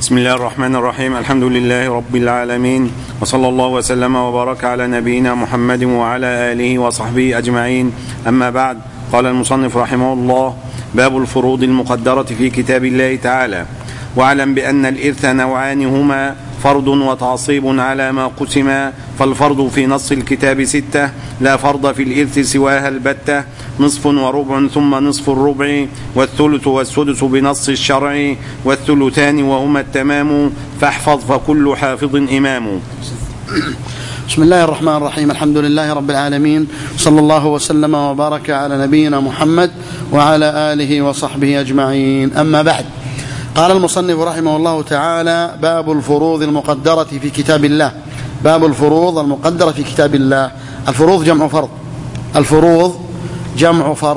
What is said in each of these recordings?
بسم الله الرحمن الرحيم. الحمد لله رب العالمين، وصلى الله وسلم وبارك على نبينا محمد وعلى آله وصحبه أجمعين. أما بعد، قال المصنف رحمه الله: باب الفروض المقدرة في كتاب الله تعالى. واعلم بأن الإرث نوعان هما فرض وتعصيب على ما قسم، فالفرض في نص الكتاب 6، لا فرض في الإرث سواها البتة، نصف وربع ثم نصف الربع، والثلث والسدس بنص الشرع، والثلثان وهما التمام، فاحفظ فكل حافظ إمام. بسم الله الرحمن الرحيم. الحمد لله رب العالمين، صلى الله وسلم وبارك على نبينا محمد وعلى آله وصحبه أجمعين. أما بعد، قال المصنف رحمه الله تعالى: باب الفروض المقدرة في كتاب الله. باب الفروض المقدرة في كتاب الله. الفروض جمع فرض. الفروض جمع فرض.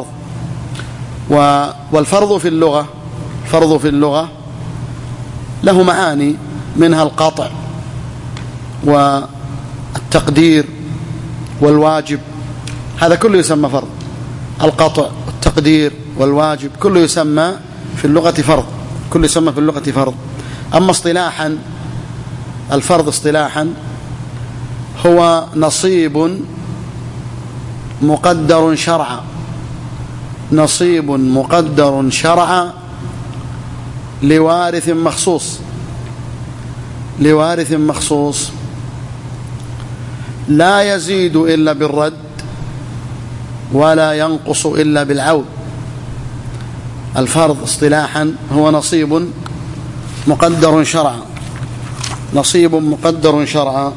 والفرض في اللغة، فرض في اللغة له معاني، منها القطع والتقدير والواجب، هذا كله يسمى فرض. القطع والتقدير والواجب كله يسمى في اللغة فرض، كله يسمى في اللغة فرض. أما اصطلاحا، الفرض اصطلاحا هو نصيب مقدر شرعا، نصيب مقدر شرعا لوارث مخصوص، لوارث مخصوص، لا يزيد إلا بالرد ولا ينقص إلا بالعود. الفرض اصطلاحا هو نصيب مقدر شرعا، نصيب مقدر شرعا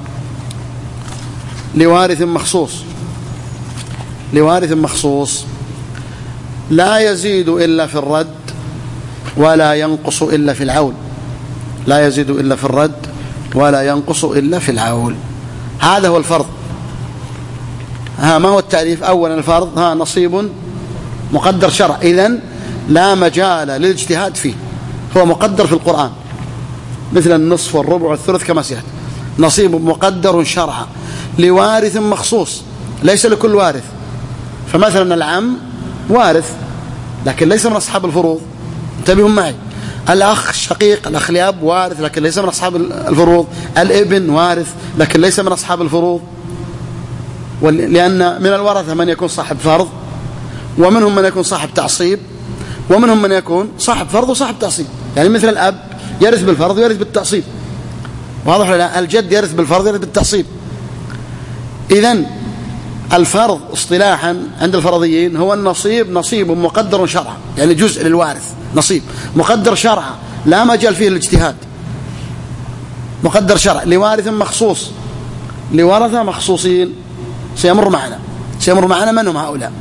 لوارث مخصوص، لوارث مخصوص، لا يزيد إلا في الرد ولا ينقص إلا في العول، لا يزيد إلا في الرد ولا ينقص إلا في العول. هذا هو الفرض. ما هو التعريف؟ أولا الفرض نصيب مقدر شرع، إذن لا مجال للاجتهاد فيه، هو مقدر في القرآن، مثل النصف والربع والثلث كما سيأتي. نصيب مقدر شرعا لوارث مخصوص، ليس لكل وارث. فمثلا العم وارث لكن ليس من أصحاب الفروض، انتبهوا معي. الأخ الشقيق، الأخ لأب وارث لكن ليس من أصحاب الفروض. الابن وارث لكن ليس من أصحاب الفروض، لأن من الورثة من يكون صاحب فرض، ومنهم من يكون صاحب تعصيب، ومنهم من يكون صاحب فرض وصاحب تعصيب. يعني مثل الأب يرث بالفرض ويرث بالتعصيب، واضح ولا لا؟ الجد يرث بالفرض ويرث بالتعصيب. إذن الفرض اصطلاحا عند الفرضيين هو النصيب، نصيب مقدر شرعا، يعني جزء للوارث، نصيب مقدر شرعا لا مجال فيه الاجتهاد، مقدر شرع لوارث مخصوص، لورثة مخصوصين سيمر معنا من هم هؤلاء؟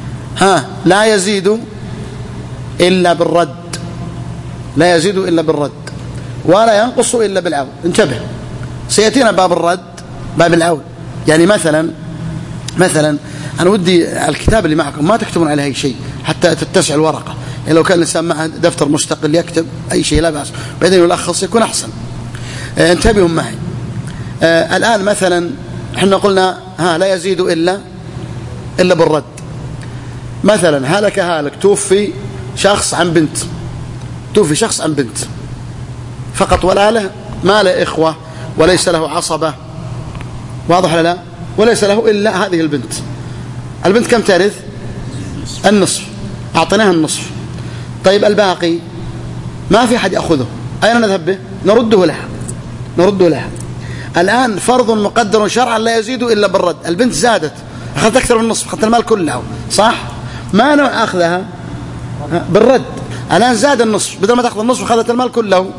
لا يزيد إلا بالرد، لا يزيد إلا بالرد ولا ينقص إلا بالعون. انتبه، سيأتينا باب الرد، باب العون. يعني مثلا أنا ودي الكتاب اللي معكم ما تكتبون عليه أي شيء حتى تتسع الورقة، يعني لو كان الإنسان معه دفتر مستقل يكتب أي شيء لا بأس، بعدين يلخص يكون أحسن. انتبهوا معي. الآن مثلا احنا قلنا لا يزيد إلا بالرد. مثلا هلك توفي شخص عن بنت، توفي شخص عن بنت فقط، ولا له ما له إخوة وليس له عصبة، واضح ولا لا؟ وليس له إلا هذه البنت. البنت كم ترث؟ النصف، أعطيناها النصف. طيب الباقي ما في أحد يأخذه، أين نذهب به؟ نرده لها. الآن فرض مقدر شرعا لا يزيد إلا بالرد. البنت زادت، أخذت أكثر من النصف، أخذت المال كله، صح؟ ما نوع أخذها؟ بالرد. الآن زاد النصف، بدل ما تأخذ النصف أخذت المال كله،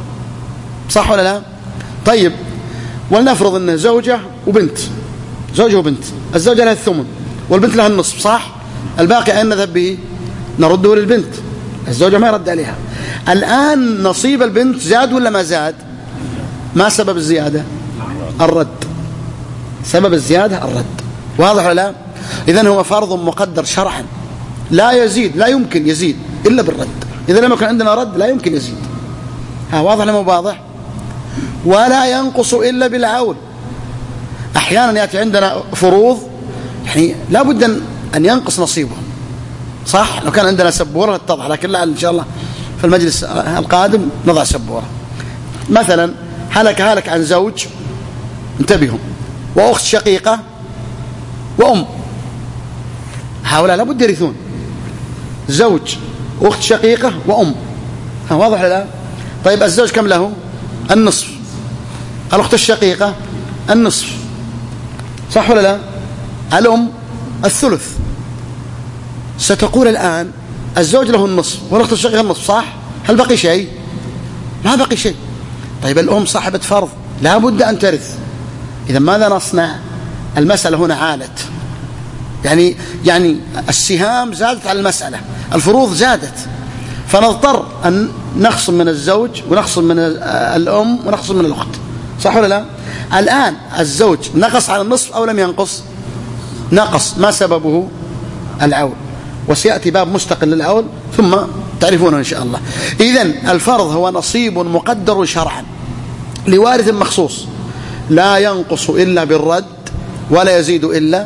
صح ولا لا؟ طيب ولنفرض أنه زوجة وبنت، زوجة وبنت، الزوجة لها الثمن والبنت لها النصف، صح؟ الباقي أين نذهب به؟ نرده للبنت، الزوجة ما يرد عليها. الآن نصيب البنت زاد ولا ما زاد؟ ما سبب الزيادة؟ الرد. سبب الزيادة الرد، واضح ولا لا؟ إذن هو فرض مقدر شرعا لا يزيد، لا يمكن يزيد إلا بالرد. إذا لم يكن عندنا رد لا يمكن يزيد. واضح ولا مو واضح؟ ولا ينقص إلا بالعول. أحيانا يأتي عندنا فروض يعني لا بد أن ينقص نصيبه، صح؟ لو كان عندنا سبورة تتضح، لكن لا، إن شاء الله في المجلس القادم نضع سبورة. مثلا هلك عن زوج، انتبهوا، وأخت شقيقة وأم، هؤلاء لابد يرثون، زوج أخت شقيقة وأم، واضح لا؟ طيب الزوج كم له؟ النصف، الأخت الشقيقة النصف، صح ولا لا؟ الأم الثلث. ستقول الآن الزوج له النصف والأخت الشقيقة النصف، صح؟ هل بقي شيء؟ ما بقي شيء. طيب الأم صاحبة فرض لا بد أن ترث، إذا ماذا نصنع؟ المسألة هنا عالت، يعني السهام زادت على المسألة، الفروض زادت، فنضطر أن نخصم من الزوج ونخصم من الأم ونخصم من الأخت، صح ولا لا؟ الآن الزوج نقص على النصف أو لم ينقص؟ نقص. ما سببه؟ العول، وسيأتي باب مستقل للعول ثم تعرفونه إن شاء الله. إذن الفرض هو نصيب مقدر شرعا لوارث مخصوص، لا ينقص إلا بالرد ولا يزيد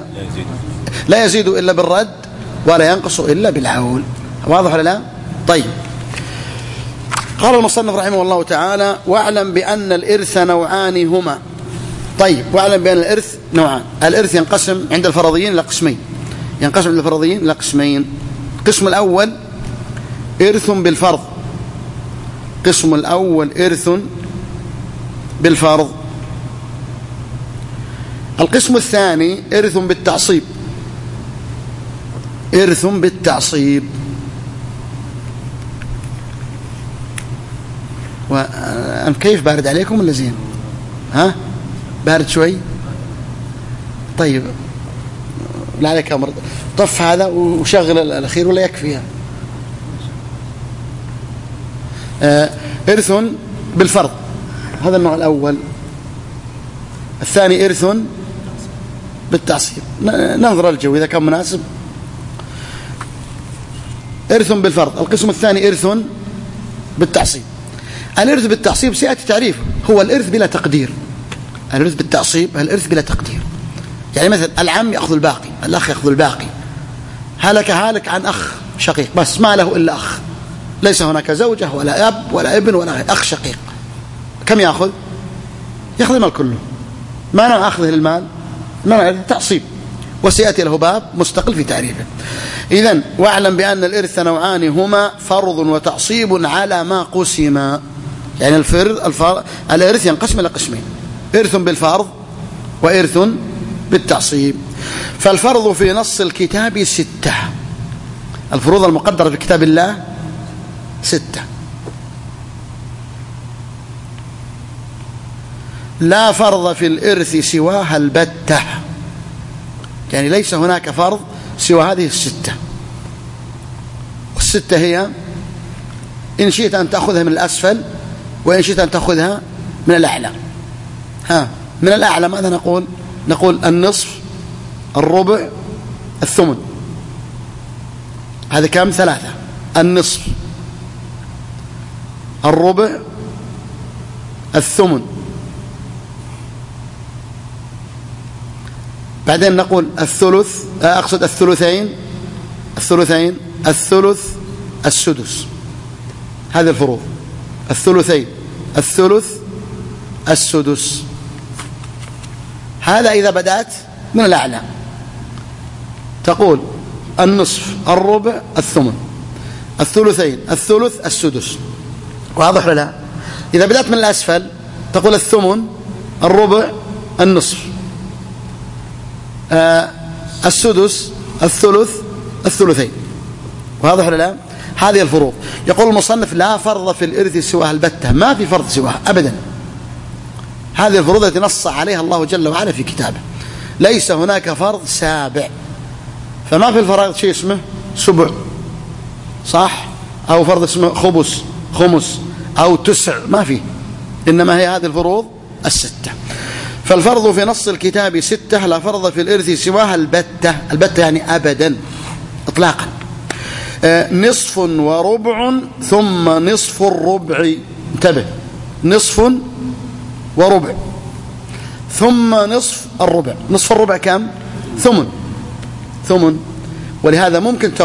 إلا بالرد ولا ينقص إلا بالعول، واضح ولا لا؟ طيب، قال المصنف رحمه الله تعالى: واعلم بأن الإرث نوعان هما. طيب، واعلم بأن الإرث نوعان. الإرث ينقسم عند الفرضيين إلى قسمين، القسم الأول إرث بالفرض، القسم الأول إرث بالفرض. القسم الثاني إرث بالتعصيب، إرث بالتعصيب. كيف بارد عليكم ولا زين؟ ها بارد شوي؟ طيب لا عليك أمر، طف هذا وشغل الأخير ولا يكفي. إرث بالفرض، هذا النوع الأول. الثاني إرث بالتعصيب، ننظر الجو إذا كان مناسب. إرث بالفرض. القسم الثاني إرث بالتعصيب. الإرث بالتعصيب سيأتي تعريفه، هو الإرث بلا تقدير. الإرث بالتعصيب الإرث بلا تقدير، يعني مثلا العم يأخذ الباقي، الأخ يأخذ الباقي، هلك عن أخ شقيق بس ما له إلا أخ، ليس هناك زوجة ولا أب ولا ابن ولا أخ شقيق، كم يأخذ المال كله. ما نوع أخذه للمال؟ نوع تعصيب، وسيأتي له باب مستقل في تعريفه. إذن واعلم بأن الإرث نوعان هما فرض وتعصيب على ما قسم، يعني الإرث ينقسم إلى قسمين: إرث بالفرض وإرث بالتعصيب. فالفرض في نص الكتاب 6، الفروض المقدرة في كتاب الله 6، لا فرض في الإرث سواها البتة، يعني ليس هناك فرض سوى هذه 6. والستة هي: إن شئت أن تأخذها من الأسفل، وإن شئت أن تأخذها من الأعلى. من الأعلى ماذا نقول؟ نقول النصف، الربع، الثمن. هذا كم؟ 3: النصف، الربع، الثمن. بعدين نقول الثلث، أقصد الثلثين، الثلث، السدس. هذه الفروض: الثلثين، الثلث، السدس. هذا إذا بدأت من الأعلى تقول النصف، الربع، الثمن، الثلثين، الثلث، السدس، واضح ولا لا؟ إذا بدأت من الأسفل تقول الثمن، الربع، النصف، السدس، الثلث، الثلثين، واضح ولا لا؟ هذه الفروض. يقول المصنف: لا فرض في الإرث سواها البتة، ما في فرض سواها أبدا. هذه الفروض التي نص عليها الله جل وعلا في كتابه، ليس هناك فرض سابع. فما في الفرائض شيء اسمه سبع، صح؟ أو فرض اسمه خمس أو تسع، ما فيه، إنما هي هذه الفروض 6. فالفرض في نص الكتاب 6، لا فرض في الإرث سواها البتة. البتة يعني أبدا إطلاقا. نصف وربع ثم نصف الربع، انتبه، نصف وربع ثم نصف الربع. نصف الربع كم؟ ثمن. ولهذا ممكن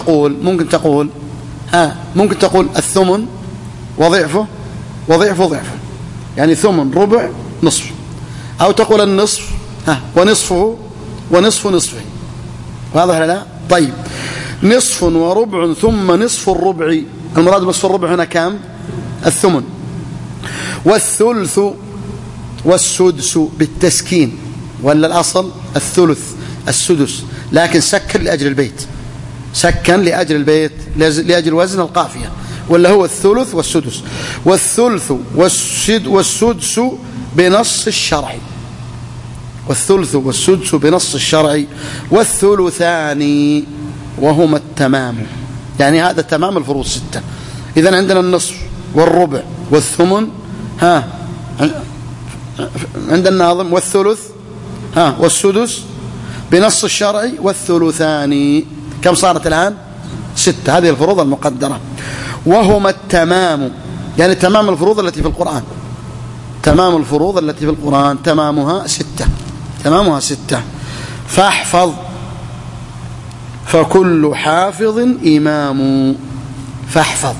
تقول الثمن وضعفه، يعني ثمن ربع نصف، أو تقول النصف ونصفه ونصف نصفه. واضح لا؟ طيب نصف وربع ثم نصف الربع، المراد نصف الربع هنا كام؟ الثمن. والثلث والسدس بالتسكين، ولا الأصل الثلث السدس، لكن سكن لأجل البيت، سكن لأجل البيت لأجل وزن القافية، ولا هو الثلث والسدس. والثلث والسدس بنص الشرع، والثلث والسدس بنص الشرع. والثلثان وهما التمام، يعني هذا تمام الفروض 6. إذن عندنا النصف والربع والثمن عند الناظم، والثلث والسدس بنص الشرع، والثلثان. كم صارت الآن؟ 6. هذه الفروض المقدرة. وهما التمام، يعني تمام الفروض التي في القرآن، تمام الفروض التي في القرآن تمامها 6، تمامها 6. فاحفظ فكل حافظ إمام. فاحفظ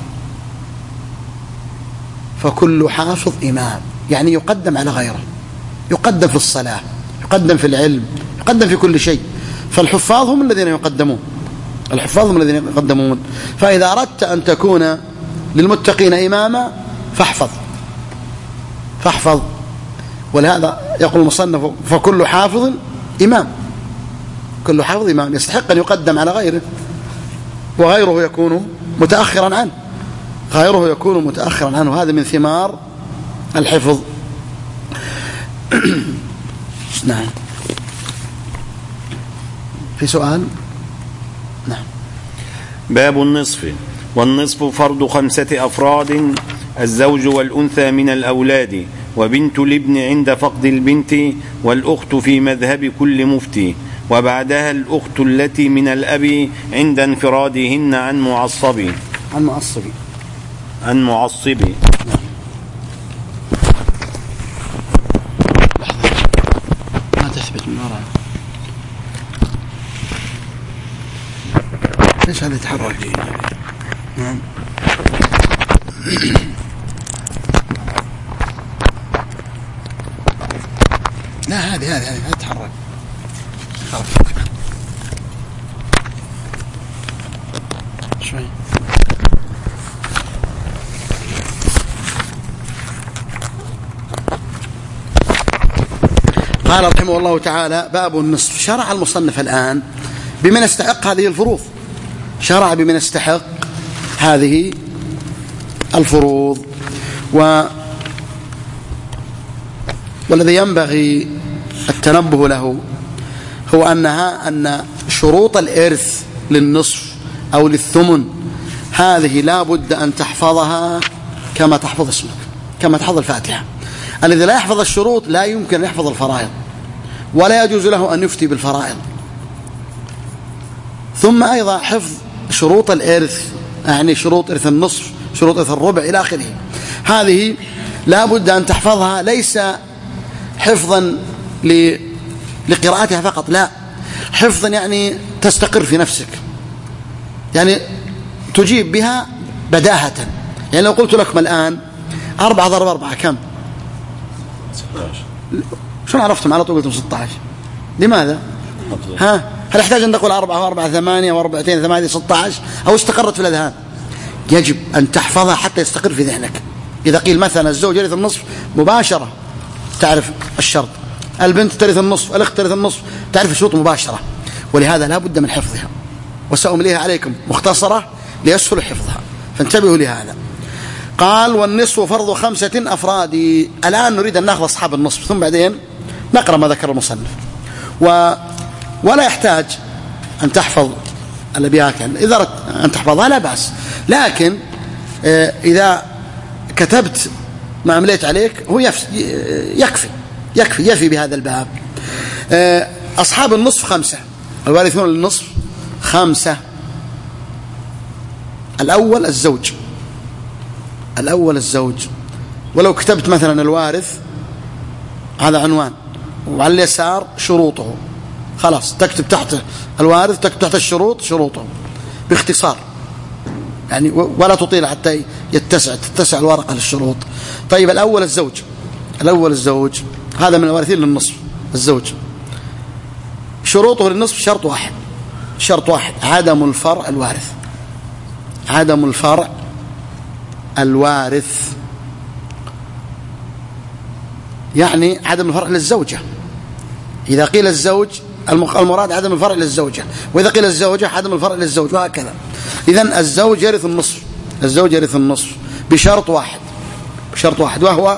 فكل حافظ إمام، يعني يقدم على غيره، يقدم في الصلاة، يقدم في العلم، يقدم في كل شيء. فالحفاظ هم الذين يقدمون، الحفاظ هم الذين يقدمون. فإذا أردت أن تكون للمتقين إماما فاحفظ، فاحفظ. ولهذا يقول المصنف فكل حافظ إمام، كل حافظ إمام يستحق أن يقدم على غيره، وغيره يكون متأخرا عنه، غيره يكون متأخرا عنه. هذا من ثمار الحفظ. نعم، في سؤال؟ نعم. باب النصف. والنصف فرض 5 أفراد: الزوج والأنثى من الأولاد، وبنت الابن عند فقد البنت، والأخت في مذهب كل مفتي، وبعدها الأخت التي من الأب عند انفرادهن عن معصب. عن معصب. عن معصب. ما تثبت من وراء. ليش هذا يتحرك؟ نعم. لا هذه تتحرك. شوي. قال رحمه الله تعالى: باب النصف. شرع المصنف الآن بمن يستحق هذه الفروض، شرع بمن يستحق هذه الفروض. والذي ينبغي التنبه له هو أن شروط الإرث للنصف أو للثمن هذه لا بد أن تحفظها كما تحفظ اسمك، كما تحفظ الفاتحة. الذي لا يحفظ الشروط لا يمكن أن يحفظ الفرائض، ولا يجوز له أن يفتي بالفرائض. ثم أيضا حفظ شروط الإرث، يعني شروط إرث النصف، شروط إرث الربع إلى آخره، هذه لا بد أن تحفظها، ليس حفظا لقراءتها فقط، لا، حفظا يعني تستقر في نفسك، يعني تجيب بها بداهة. يعني لو قلت لكم الآن 4 ضرب 4 كم؟ 16. شلون عرفتم على طول قلتم 16؟ لماذا؟ هل يحتاج أن نقول 4 و4 8 و4 8 16 أو استقرت في الأذهان؟ يجب أن تحفظها حتى يستقر في ذهنك. إذا قيل مثلا الزوج يرث النصف مباشرة تعرف الشرط، البنت ترث النصف، الأخت ترث النصف، تعرف الشروط مباشرة. ولهذا لا بد من حفظها، وسأمليها عليكم مختصرة ليسهل حفظها، فانتبهوا لهذا. قال: والنصف فرض 5 أفراد. الآن نريد أن نأخذ أصحاب النصف، ثم بعدين نقرأ ما ذكر المصنف. ولا يحتاج أن تحفظ الأبيات، يعني إذا أردت أن تحفظها لا بأس، لكن إذا كتبت ما أمليت عليك هو يكفي بهذا الباب. أصحاب النصف 5، الوارثون للنصف 5. الأول الزوج، ولو كتبت مثلا الوارث هذا عنوان، وعلى اليسار شروطه، خلاص تكتب تحته الوارث، تكتب تحت الشروط شروطه باختصار، يعني ولا تطيل حتى تتسع الورقة للشروط. طيب الأول الزوج، الأول الزوج، هذا من الوارثين للنصف الزوج. شروطه للنصف شرط واحد، عدم الفرع الوارث. عدم الفرع الوارث يعني عدم الفرع للزوجة. إذا قيل الزوج المراد عدم الفرع للزوجة، وإذا قيل الزوجة عدم الفرع للزوج، وهكذا. إذن الزوج يرث النصف، الزوج يرث النصف بشرط واحد، وهو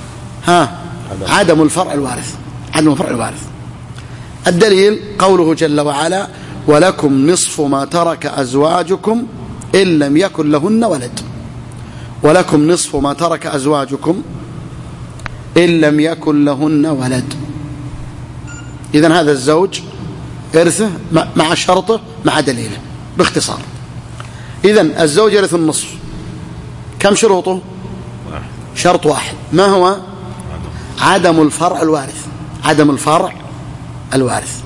عدم الفرع الوارث. عدم الفرع الوارث. الدليل قوله جل وعلا: ولكم نصف ما ترك أزواجكم إن لم يكن لهن ولد. ولكم نصف ما ترك أزواجكم إن لم يكن لهن ولد. إذن هذا الزوج إرثه مع شرطه مع دليله باختصار. إذن الزوج يرث النصف، كم شروطه؟ شرط واحد، ما هو؟ عدم الفرع الوارث. عدم الفرع الوارث.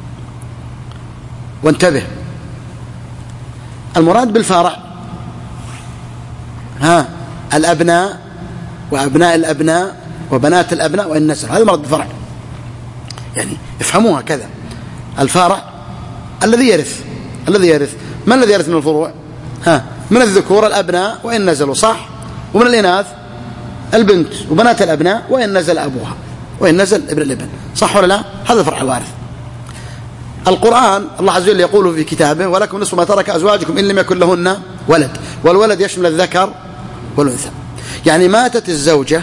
وانتبه، المراد بالفرع الأبناء وأبناء الأبناء وبنات الأبناء وإن نسل، هذا مراد بالفرع. يعني افهموها كذا، الفرع الذي يرث. من الذي يرث من الفروع؟ من الذكور الأبناء وإن نزلوا، صح؟ ومن الإناث البنت وبنات الأبناء وإن نزل أبوها، وإن نزل ابن الابن، صح ولا لا؟ هذا فرع الوارث. القرآن الله عز وجل يقول في كتابه: ولكم نصف ما ترك أزواجكم إن لم يكن لهن ولد. والولد يشمل الذكر والأنثى. يعني ماتت الزوجة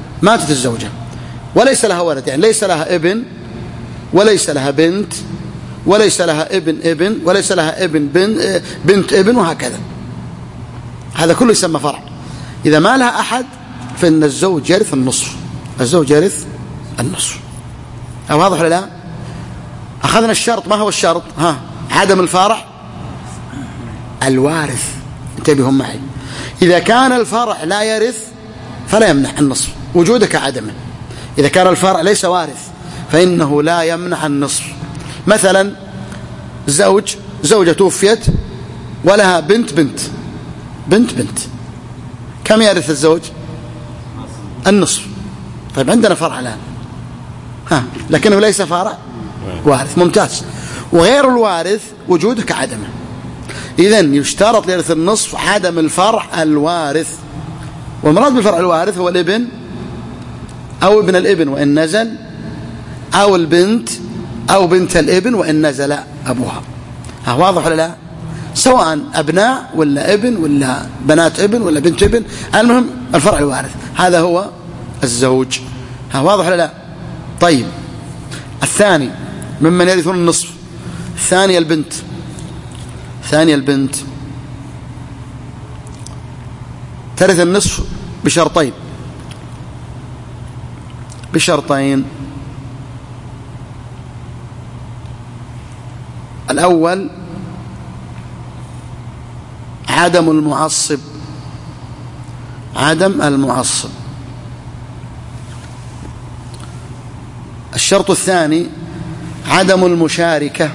وليس لها ولد، يعني ليس لها ابن وليس لها بنت وليس لها ابن وليس لها بنت ابن، وهكذا. هذا كله يسمى فرع. إذا ما لها أحد فإن الزوج يرث النصف. الزوج يرث النصف. واضح ولا لا؟ أخذنا الشرط. ما هو الشرط؟ عدم الفرع الوارث. انتبهوا معي، إذا كان الفرع لا يرث فلا يمنع النصف، وجودك عدمه. إذا كان الفرع ليس وارث فإنه لا يمنع النصف. مثلا زوجة توفيت ولها بنت، كم يرث الزوج؟ النصف. طيب عندنا فرع الآن، لكنه ليس فرع وارث. ممتاز. وغير الوارث وجودك عدمه. إذن يشترط ليرث النصف عدم الفرع الوارث. والمراد بالفرع الوارث هو الابن أو ابن الابن وإن نزل، أو البنت أو بنت الابن وإن نزل أبوها. واضح ولا لا؟ سواء أبناء ولا ابن ولا بنات ابن ولا بنت ابن، المهم الفرع الوارث. هذا هو الزوج. واضح ولا لا؟ طيب، الثاني ممن يرثون النصف، الثانية البنت ترث النصف بشرطين. الأول عدم المعصب. الشرط الثاني عدم المشاركة.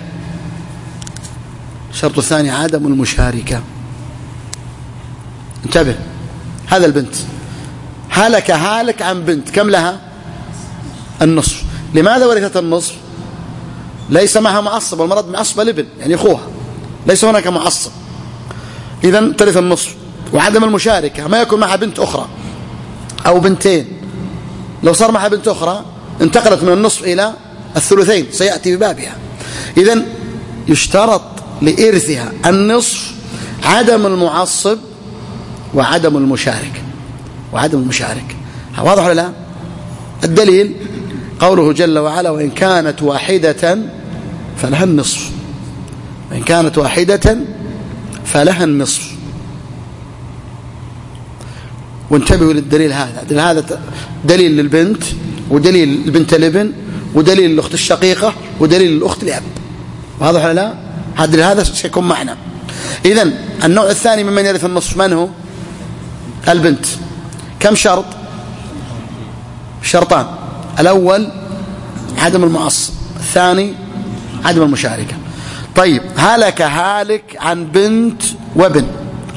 انتبه، هذا البنت هالك عن بنت، كم لها؟ النصف. لماذا ورثت النصف؟ ليس معها معصب، والمراد معصب الابن يعني أخوها، ليس هناك معصب. إذن ترث النصف. وعدم المشاركة، ما يكون معها بنت أخرى أو بنتين. لو صار معها بنت أخرى انتقلت من النصف إلى الثلثين، سيأتي ببابها. إذن يشترط لإرثها النصف عدم المعصب وعدم المشارك. واضح ولا لا؟ الدليل قوله جل وعلا: وإن كانت واحدة فلها النصف. وانتبهوا للدليل هذا دليل للبنت، ودليل لبنت الابن، ودليل للأخت الشقيقة، ودليل للأخت الأب. واضح ولا لا؟ هذا سيكون معنا. إذن النوع الثاني ممن يرث النصف من هو؟ البنت. كم شرط؟ شرطان. الأول عدم المعصب، الثاني عدم المشاركة. طيب، هالك عن بنت وابن،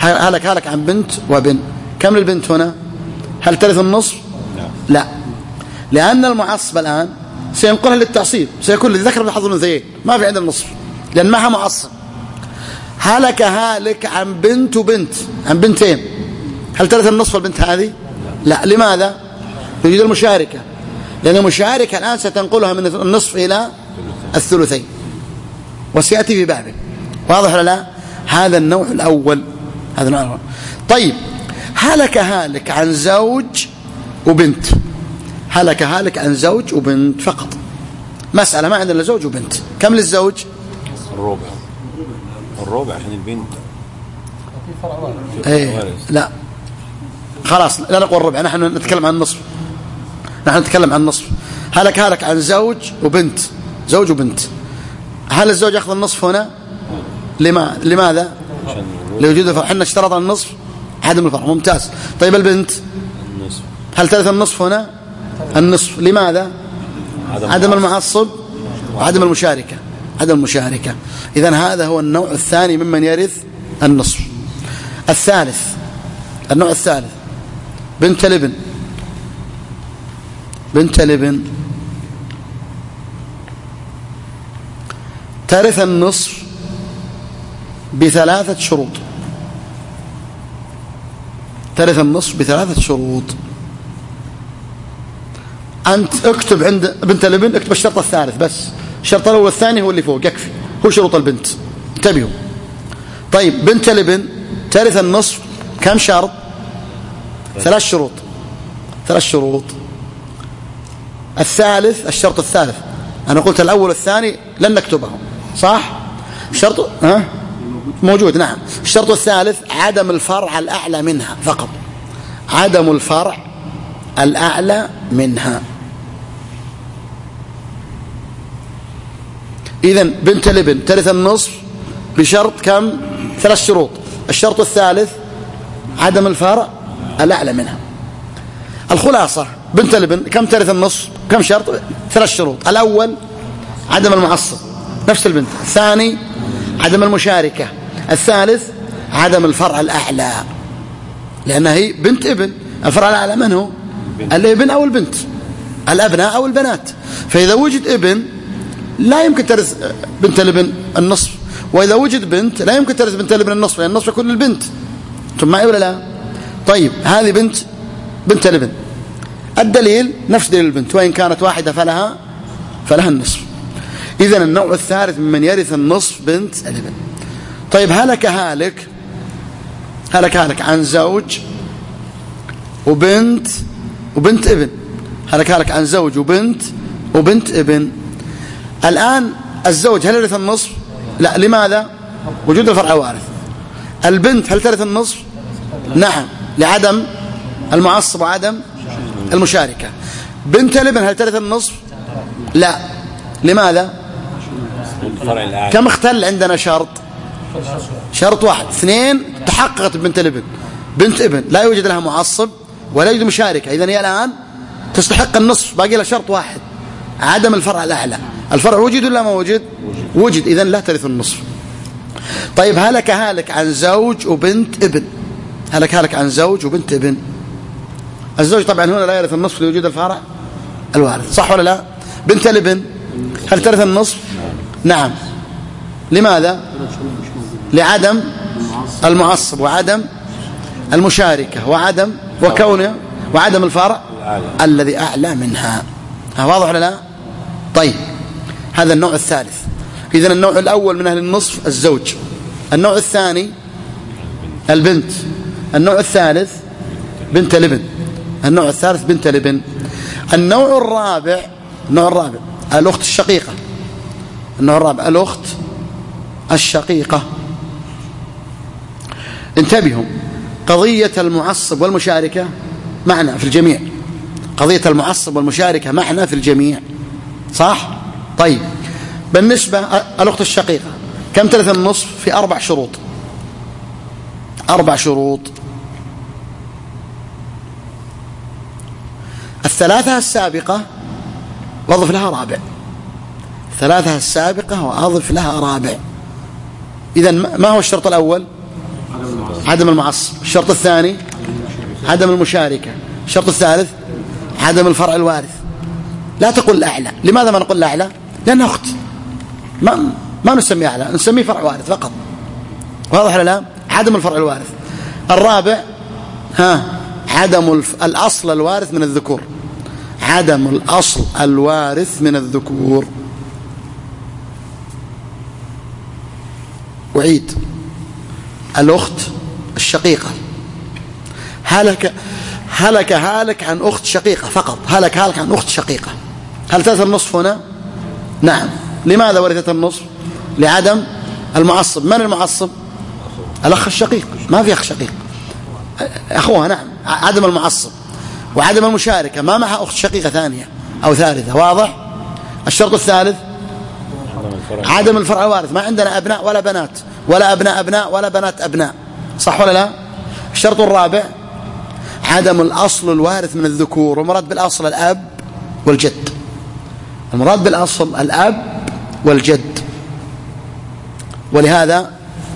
هالك عن بنت وابن، كم للبنت هنا؟ هل ترث النصف؟ لا. لأن المعصب الآن سينقلها للتعصيب، سيكون للذكر بحظ الأنثيين، ما في عندنا النصف لأن معها معصب. هلك هالك عن بنت وبنت، عن بنتين، هل ترث النصف البنت هذه؟ لا. لماذا؟ يوجد المشاركة، لأن المشاركة الآن ستنقلها من النصف إلى الثلثين، وسيأتي في بابه. واضح ولا لا؟ هذا النوع الأول. هذا النوع الأول. طيب، هلك هالك عن زوج وبنت، هلك هالك عن زوج وبنت فقط، مسألة ما عندنا زوج وبنت. كم للزوج؟ الربع عشان البنت. ايه لا خلاص، لا نقول الربع، نحن نتكلم عن النصف، نحن نتكلم عن النصف. هلك هالك عن زوج وبنت، زوج وبنت. هل الزوج يأخذ النصف هنا؟ لماذا؟ لوجود الفرع. احنا اشترطنا النصف عدم الفرع. ممتاز. طيب البنت النصف، هل ترث النصف هنا؟ النصف. لماذا؟ عدم المعصب وعدم المشاركة، عدم المشاركة. إذن هذا هو النوع الثاني ممن يرث النصف. الثالث، النوع الثالث بنت الابن. بنت الابن ترث النصف بثلاثة شروط. ترث النصف بثلاثة شروط. أنت اكتب عند بنت الابن، اكتب الشرط الثالث بس، الشرط الأول والثاني هو اللي فوق، يكفي، هو شروط البنت، انتبهوا. طيب بنت الابن ترث النصف كم شرط؟ 3 شروط، 3 شروط. الثالث، الشرط الثالث، أنا قلت الأول والثاني لن نكتبهم، صح؟ الشرط موجود، نعم. الشرط الثالث عدم الفرع الأعلى منها فقط، عدم الفرع الأعلى منها. إذن بنت الابن ترث النصف بشرط كم؟ 3 شروط. الشرط الثالث عدم الفرع الأعلى منها. الخلاصة بنت الابن كم ترث النصف؟ كم شرط؟ 3 شروط. الأول عدم المعصب، نفس البنت. الثاني عدم المشاركة. الثالث عدم الفرع الأعلى، لأنها هي بنت ابن. الفرع الأعلى من هو؟ الابن أو البنت، الأبناء أو البنات. فإذا وجد ابن لا يمكن ترث بنت الابن النصف، وإذا وجد بنت لا يمكن ترث بنت الابن النصف، لأن النصف يكون للبنت. ثم معي ولا لا؟ طيب هذه بنت الابن، الدليل نفس دليل البنت، وإن كانت واحدة فلها النصف. إذن النوع الثالث ممن يرث النصف بنت الابن. طيب هلك هالك عن زوج وبنت ابن، هلك عن زوج وبنت ابن. الآن الزوج هل يرث النصف؟ لا. لماذا؟ وجود الفرع وارث. البنت هل ترث النصف؟ نعم، لعدم المعصب وعدم المشاركة. بنت الابن هل ترث النصف؟ لا. لماذا؟ كم اختل عندنا شرط؟ شرط واحد. 2 تحققت بنت الابن، بنت ابن لا يوجد لها معصب ولا يوجد مشاركة، إذن هي الآن تستحق النصف. باقي لها شرط واحد، عدم الفرع الأعلى. الفرع وجد ولا ما وجد؟ وجد، إذن لا ترث النصف. طيب هلك عن زوج وبنت ابن، هلك عن زوج وبنت ابن. الزوج طبعا هنا لا يرث النصف لوجود الفرع الوارث، صح ولا لا؟ بنت الابن هل ترث النصف؟ نعم. لماذا؟ لعدم المعصب وعدم المشاركة وعدم الفرع الذي أعلى منها. واضح ولا لا؟ طيب هذا النوع الثالث. إذن النوع الأول من أهل النصف الزوج، النوع الثاني البنت، النوع الثالث بنت الابن، النوع الثالث بنت الابن. النوع الرابع الأخت الشقيقة. النوع الرابع الأخت الشقيقة. انتبهوا، قضية المعصب والمشاركة معنا في الجميع، قضية المعصب والمشاركة معنا في الجميع، صح؟ طيب بالنسبة الأخت الشقيقة كم ترث النصف؟ في 4 شروط. 4 شروط. الثلاثة السابقة وأضف لها رابع، 3 السابقة وأضف لها رابع. إذن ما هو الشرط الأول؟ عدم المعصب. الشرط الثاني عدم المشاركة. الشرط الثالث عدم الفرع الوارث. لا تقول الأعلى. لماذا ما نقول الأعلى؟ لأنها أخت، ما نسميه أعلى، نسميه فرع وارث فقط. واضح ولا لا؟ عدم الفرع الوارث. الرابع عدم الأصل الوارث من الذكور. عدم الأصل الوارث من الذكور. أعيد: الأخت الشقيقة هلك عن أخت شقيقة فقط، هلك عن أخت شقيقة. هل ترث النصف هنا؟ نعم. لماذا ورثت النصف؟ لعدم المعصب. من المعصب؟ الأخ الشقيق، ما في أخ شقيق، أخوها. نعم، عدم المعصب وعدم المشاركة، ما معها أخت شقيقة ثانية أو ثالثة. واضح؟ الشرط الثالث عدم الفرع الوارث، ما عندنا أبناء ولا بنات، ولا أبناء ولا بنات أبناء، صح ولا لا؟ الشرط الرابع عدم الأصل الوارث من الذكور. والمراد بالأصل الأب والجد. المراد بالأصل الأب والجد. ولهذا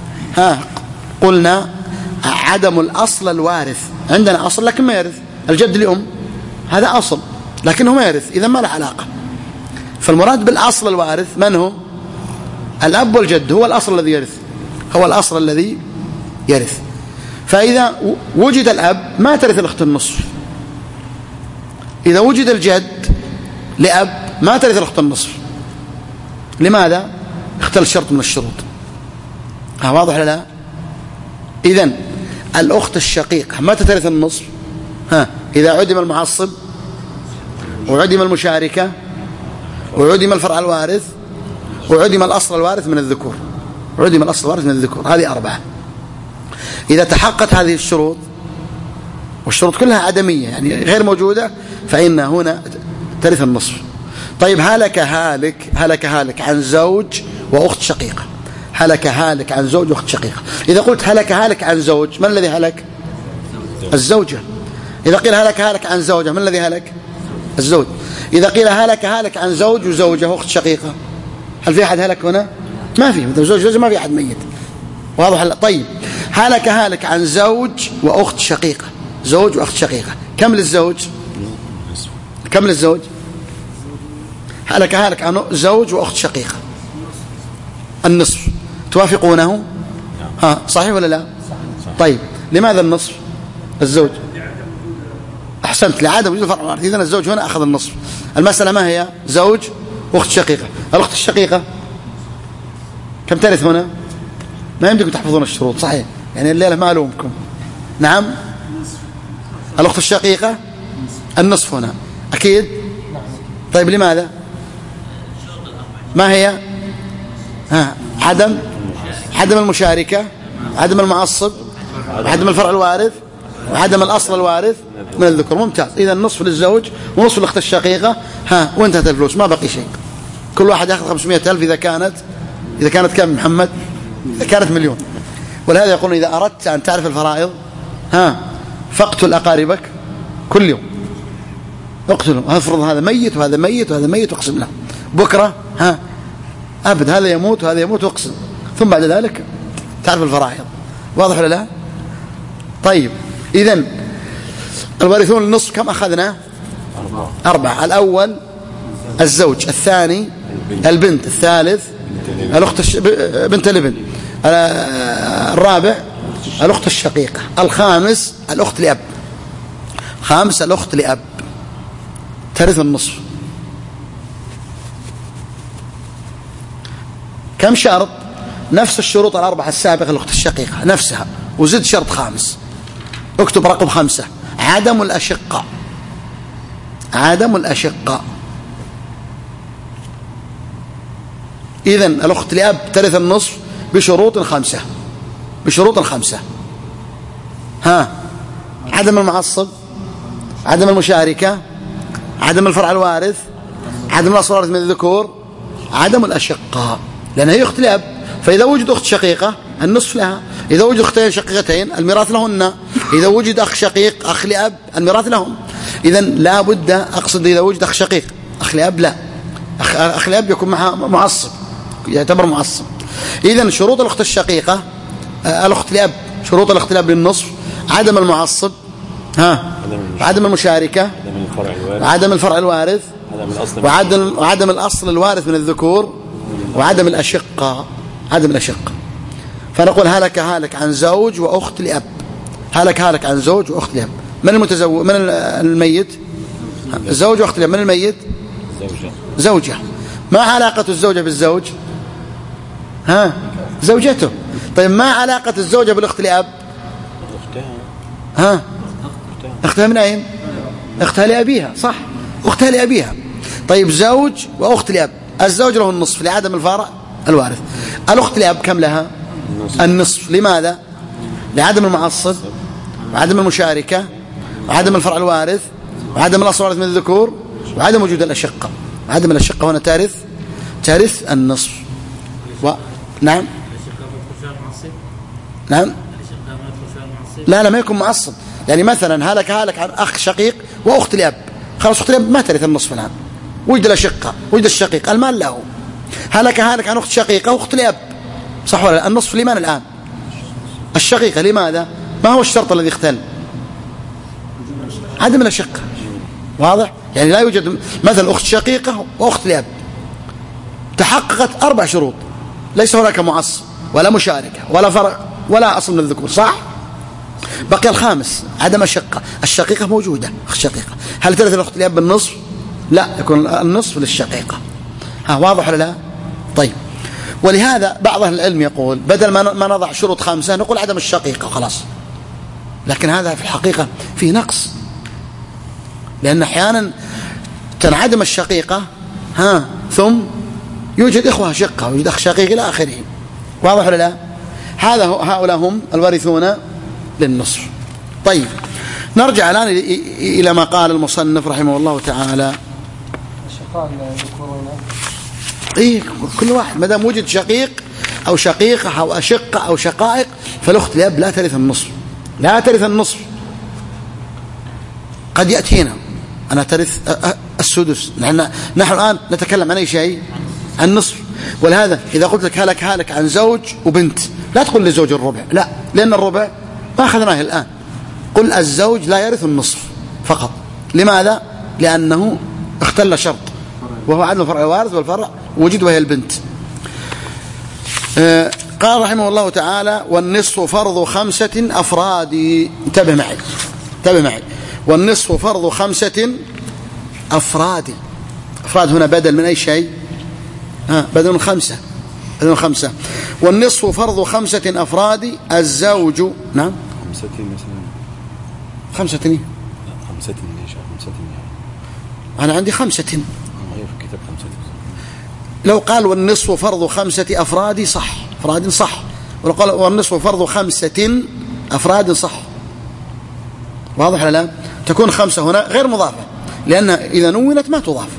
قلنا عدم الأصل الوارث. عندنا أصل لكن ما يرث. الجد لأم هذا أصل لكنه ما يرث، إذا ما له علاقة. فالمراد بالأصل الوارث من هو؟ الأب والجد. هو الأصل الذي يرث، هو الأصل الذي يرث. فإذا وجد الأب ما ترث الأخت النصف. إذا وجد الجد لأب ما ترث الأخت النصف. لماذا؟ اختل شرط من الشروط. واضح ولا لا؟ إذن الأخت الشقيقة ما ترث النصف إذا عدم المعصب وعدم المشاركة وعدم الفرع الوارث وعدم الأصل الوارث من الذكور. عدم الأصل الوارث من الذكور، هذه 4. إذا تحققت هذه الشروط، والشروط كلها عدمية يعني غير موجودة، فإن هنا ترث النصف. طيب هلك عن زوج وأخت شقيقة. هلك عن زوج وأخت شقيقة. إذا قلت هلك عن زوج، من الذي هلك؟ الزوجة. إذا قيل هلك عن زوجة، من الذي هلك؟ الزوج. إذا قيل هلك عن زوج وزوجة وأخت شقيقة، هل في أحد هلك هنا؟ ما في. مثل زوج ما في أحد ميت. واضح؟ طيب هلك عن زوج وأخت شقيقة. زوج وأخت شقيقة، كم للزوج؟ كم للزوج؟ هلك عن زوج وأخت شقيقة، النصف. توافقونه؟ صحيح ولا لا؟ طيب لماذا النصف؟ الزوج. أحسنت، لعدم وجود الفرع الوارث. إذن الزوج هنا أخذ النصف. المسألة ما هي؟ زوج وأخت شقيقة. الأخت الشقيقة كم ترث هنا؟ ما يمديكم تحفظون الشروط، صحيح يعني الليلة ما ألومكم. نعم، الأخت الشقيقة النصف هنا أكيد. طيب لماذا؟ ما هي؟ عدم المشاركة، عدم المعصب، عدم الفرع الوارث، وعدم الأصل الوارث من الذكر. ممتاز. إذا النصف للزوج ونصف الأخت الشقيقة. وانتهت الفلوس، ما بقي شيء. كل واحد يأخذ 500,000 إذا كانت كم محمد؟ إذا كانت 1,000,000. ولهذا يقولون إذا أردت أن تعرف الفرائض فاقتل أقاربك كل يوم. اقتلهم، افرض هذا ميت وهذا ميت وهذا ميت واقسم له. بكرة أبد هذا يموت وهذا يموت واقسم، ثم بعد ذلك تعرف الفرائض. واضح ولا لا؟ طيب إذن الوارثون النصف كم أخذنا؟ 4. الأول الزوج، الثاني البنت، الثالث الأخت بنت الابن، الرابع الأخت الشقيقة، الخامس الأخت لأب. خامس الأخت لأب ترث النصف. كم شرط؟ نفس الشروط 4 السابقة الأخت الشقيقة نفسها، وزد شرط خامس. اكتب رقم 5: عدم الأشقة. عدم الأشقة. إذن الأخت لأب ترث النصف بشروط 5. بشروط 5. عدم المعصب، عدم المشاركة، عدم الفرع الوارث، عدم الأصل الوارث من الذكور، عدم الأشقة، لأنها هي أخت لأب. فإذا وجد أخت شقيقة النصف لها، إذا وجد أختين شقيقتين الميراث لهن، إذا وجد أخ شقيق أخ لأب الميراث لهم. إذن لا بد، أقصد إذا وجد أخ شقيق أخ لأب لا، أخ لأب يكون معها معصب، يعتبر معصب. إذن شروط الأخت الشقيقة الأخت لأب، شروط الأخت لأب للنصف: عدم المعصب، ها، عدم المشاركة، وعدم الفرع الوارث، وعدم الأصل الوارث من الذكور، وعدم الأشقة. عدم الأشقة. فنقول هلك عن زوج وأخت لأب. هلك عن زوج وأخت لأب. من المتزوج؟ من الميت؟ الزوج وأخت لأب. من الميت؟ زوجة. ما علاقة الزوجة بالزوج؟ ها، زوجته. طيب ما علاقة الزوجة بالأخت لأب؟ ها، أختها من أين؟ أختها لأبيها، صح، أختها لأبيها. طيب زوج وأخت لأب. الزوج له النصف لعدم الفرع الوارث. الأخت لأب كم لها؟ النصف. لماذا؟ لعدم المعصب، وعدم المشاركة، وعدم الفرع الوارث، وعدم الأصل الوارث من الذكور، وعدم وجود الأشقة. عدم الأشقة هنا ترث النصف. نعم. نعم. لا ما يكون معصب. يعني مثلا هلك عن أخ شقيق وأخت لأب، خلاص أخت لأب ما ترث النصف الآن، وجد الأشقة، وجد الشقيق، المال له. هلك عن أخت شقيقة وأخت لأب، صح ولا لا؟ النصف لمن الآن؟ الشقيقة. لماذا؟ ما هو الشرط الذي اختل؟ عدم الأشقة. واضح؟ يعني لا يوجد مثلا أخت شقيقة وأخت لأب، تحققت 4 شروط، ليس هناك معصب ولا مشاركة ولا فرع ولا أصل من الذكور، صح؟ بقي الخامس عدم الشقة. الشقيقة موجودة، أخت شقيقة، هل ترث الأخت لأب بالنصف؟ لا، يكون النصف للشقيقة. ها، واضح ولا لا؟ طيب، ولهذا بعض أهل العلم يقول بدل ما نضع شروط 5 نقول عدم الشقيقة خلاص. لكن هذا في الحقيقة فيه نقص، لأن أحيانا تنعدم الشقيقة ثم يوجد إخوة شقة ويوجد أخ شقيق إلى آخره. واضح ولا لا؟ هؤلاء هم الوارثون للنصف. طيب، نرجع الآن إلى ما قال المصنف رحمه الله تعالى. الشقاء الذكورون كل واحد ما دام وجد شقيق أو شقيقة أو أشقة أو شقائق، فالأخت لأب لا ترث النصف، لا ترث النصف. قد يأتينا أنا ترث السدس. نحن الآن نتكلم عن أي شيء؟ عن النصف. ولهذا إذا قلت لك هلك عن زوج وبنت، لا تقول لزوج الربع، لا، لأن الربع ما أخذناه الآن. قل الزوج لا يرث النصف فقط. لماذا؟ لأنه اختل شرط، وهو عدم الفرع الوارث، والفرع وجد وهي البنت. قال رحمه الله تعالى: والنصف فرض 5 أفراد. انتبه معي. والنصف فرض 5 أفراد. أفراد هنا بدل من أي شيء؟ بدل من 5. والنصف فرض 5 أفراد. الزوج. نعم 5 مثلا 5 5 أنا عندي 5. في كتاب 5. لو قال والنصف فرض 5 أفراد صح، أفراد صح. ولو قال والنصف فرض 5 أفراد صح. واضح ولا لا؟ تكون 5 هنا غير مضافة، لأن إذا نونت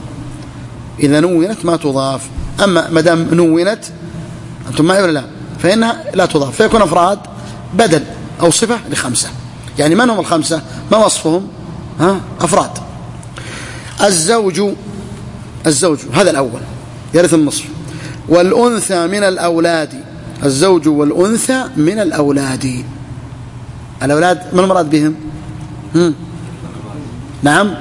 ما تضاف. أما ما دام نونت، أنتم معي ولا لا؟ فإنها لا تضاف، فيكون أفراد بدل أو صفة ل5. يعني من هم ال5؟ ما وصفهم؟ أفراد. الزوج هذا الأول يرث النصف. والأنثى من الأولاد. الزوج والأنثى من الأولاد. الأولاد ما المراد بهم؟ نعم،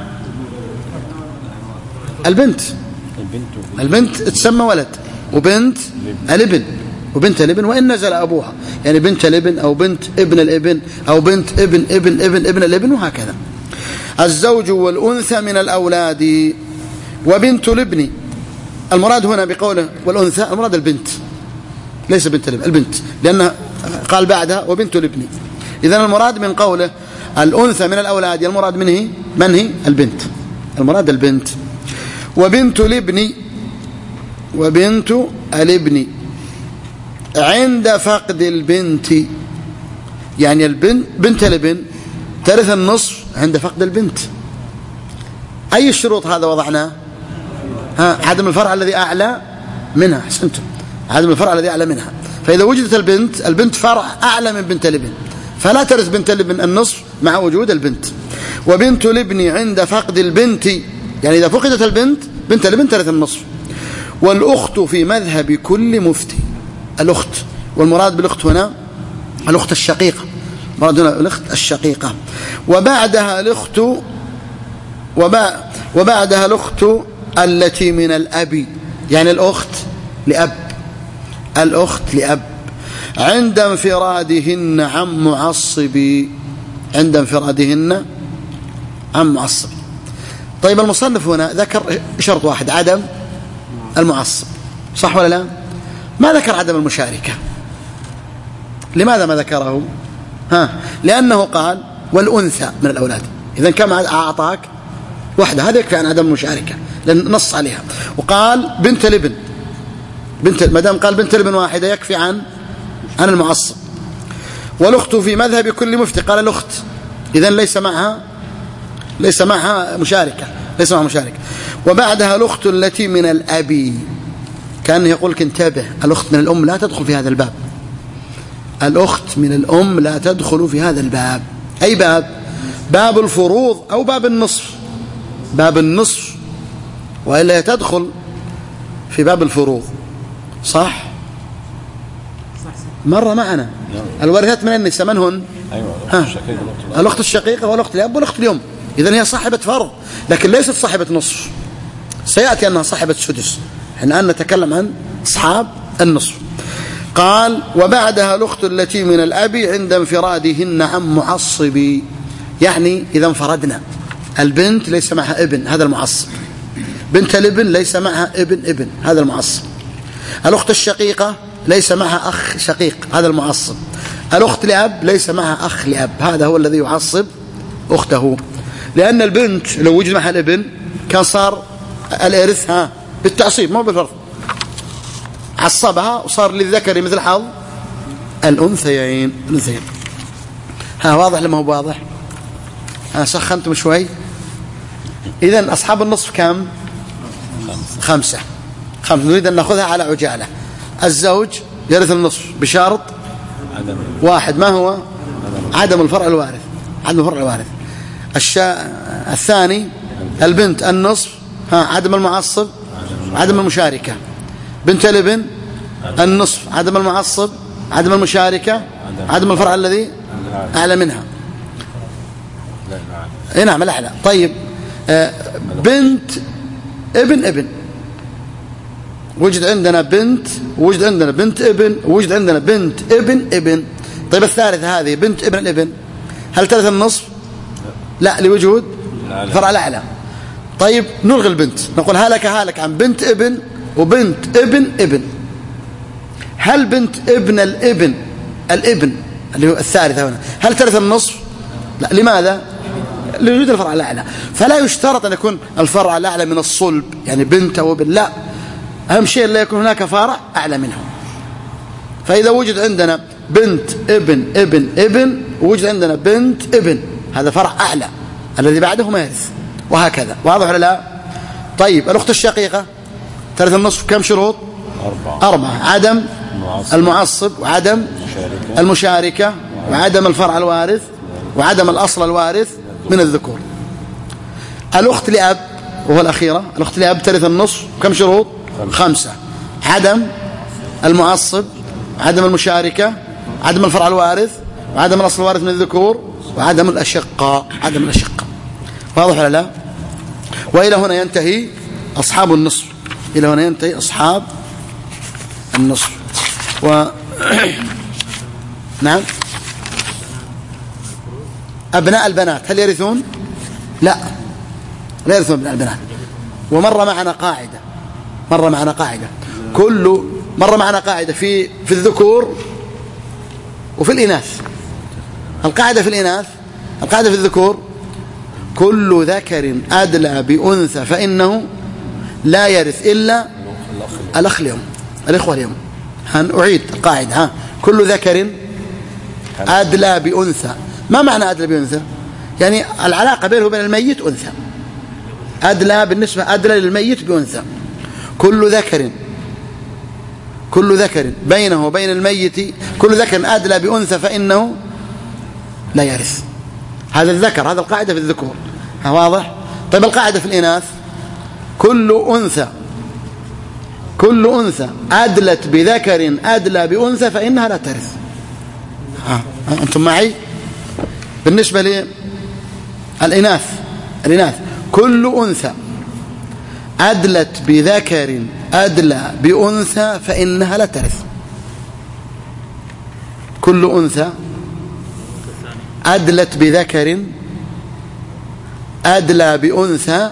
البنت تسمى ولد، وبنت الابن وإن نزل أبوها، يعني بنت الابن أو بنت ابن الابن أو بنت ابن الابن، وهكذا. الزوج والأنثى من الأولاد. وبنت الابن، المراد هنا بقوله والأنثى المراد البنت، ليس بنت الابن، البنت، لأنه قال بعدها وبنت الابن. إذن المراد من قوله الأنثى من الأولاد، المراد من هي؟ البنت، المراد البنت. وبنت الابن عند فقد البنت، يعني بنت الابن ترث النصف عند فقد البنت. أي الشروط هذا وضعناه؟ عدم الفرع الذي أعلى منها. أحسنتم، عدم الفرع الذي أعلى منها. فإذا وجدت البنت فرع أعلى من بنت الابن، فلا ترث بنت الابن النصف مع وجود البنت. وبنت الابن عند فقد البنت، يعني إذا فقدت بنت الابن ترث النصف. والأخت في مذهب كل مفتي. الأخت، والمراد بالأخت هنا الأخت الشقيقة، مراد هنا الأخت الشقيقة. وبعدها الأخت وبعدها الأخت التي من الأب، يعني الأخت لأب، الأخت لأب عند انفرادهن عن معصب، عند انفرادهن عن معصب. طيب المصنف هنا ذكر شرط واحد، عدم المعصب، صح ولا لا؟ ما ذكر عدم المشاركة. لماذا ما ذكره؟ لأنه قال والأنثى من الأولاد. إذن كم أعطاك؟ واحدة، هذا يكفي عن عدم المشاركة لأن نص عليها. وقال بنت الابن، ما دام قال بنت الابن واحدة يكفي عن المعصب. والأخت في مذهب كل مفتي، قال الأخت، إذن ليس معها مشاركة، ليس معها مشاركة. وبعدها الأخت التي من الأب، كان يقول لك انتبه، الأخت من الأم لا تدخل في هذا الباب، الأخت من الأم لا تدخل في هذا الباب. أي باب؟ باب الفروض أو باب النصف؟ باب النصف، وإلا تدخل في باب الفروض، صح؟ مرة معنا الوارثات من النساء من هن؟ الأخت الشقيقة والأخت الأب والأخت الأم. إذن هي صاحبة فرض لكن ليست صاحبة نصف، سيأتي أنها صاحبة سدس. احنا الآن نتكلم عن أصحاب النصف. قال وبعدها الأخت التي من الأب عند انفرادهن عن معصب، يعني إذا انفردنا، البنت ليس معها ابن، هذا المعصب. بنت الابن ليس معها ابن، هذا المعصب. الأخت الشقيقة ليس معها أخ شقيق، هذا المعصب. الأخت لأب ليس معها أخ لأب، هذا هو الذي يعصب أخته. لأن البنت لو وجد معها الابن كان صار الإرث بالتعصيب مو بالفرض، عصبها وصار للذكر مثل حظ الأنثيين. واضح لما هو واضح؟ سخنتم شوي. إذن أصحاب النصف كم؟ خمسة. نريد أن نأخذها على عجالة. الزوج يرث النصف بشرط واحد، ما هو؟ عدم الفرع الوارث، عدم الفرع الوارث. الثاني البنت النصف، عدم المعصب، عدم المشاركة. بنت الابن النصف، عدم المعصب، عدم المشاركة، عدم الفرع الذي أعلى منها. نعم الأعلى. طيب بنت ابن، وجد عندنا بنت، وجد عندنا بنت ابن، وجد عندنا بنت ابن. طيب الثالثة هذه بنت ابن، هل ترث النصف؟ لا، لوجود الفرع الأعلى. طيب نلغي البنت، نقول هلك عن بنت ابن وبنت ابن. هل بنت ابن الابن اللي هو الثالثة هنا هل ترث النصف؟ لا. لماذا؟ لوجود الفرع الأعلى. فلا يشترط أن يكون الفرع الأعلى من الصلب، يعني بنت أو ابن، لا، أهم شيء لا يكون هناك فرع أعلى منه. فإذا وجد عندنا بنت ابن ووجد عندنا بنت ابن، هذا فرع أعلى، الذي بعده ما يرث، وهكذا. واضح ولا لا؟ طيب الأخت الشقيقة ترث النصف كم شروط؟ 4. عدم المعصب، وعدم المشاركة، وعدم الفرع الوارث، وعدم الأصل الوارث من الذكور. الأخت لأب وهو الأخيرة، الأخت لأب ترث النصف كم شروط؟ 5. عدم المعصب، عدم المشاركة، عدم الفرع الوارث، وعدم الأصل الوارث من الذكور، وعدم الأشقة. واضح ولا لا؟ وإلى هنا ينتهي أصحاب النصف، إلى هنا ينتهي أصحاب النصف. نعم. أبناء البنات هل يرثون؟ لا يرثون أبناء البنات. ومر معنا قاعدة، مر معنا قاعدة في الذكور وفي الإناث. القاعدة في الإناث، القاعدة في الذكور: كل ذكر أدلى بأنثى فإنه لا يرث إلا الأخ اليوم، الإخوة اليوم. أعيد القاعدة. كل ذكر أدلى بأنثى. ما معنى أدلى بأنثى؟ يعني العلاقة بينه وبين الميت أنثى. أدلى بالنسبة أدلى للميت بأنثى. كل ذكر بينه وبين الميت، كل ذكر أدلى بأنثى فإنه لا يرث. هذا الذكر، هذا القاعدة في الذكور. واضح؟ طيب القاعدة في الإناث: كل أنثى أدلت بذكر أدلى بأنثى فإنها لا ترث. أنتم معي؟ بالنسبة للإناث كل أنثى أدلت بذكر أدلى بأنثى فإنها لا ترث. كل أنثى أدلت بذكر أدلى بأنثى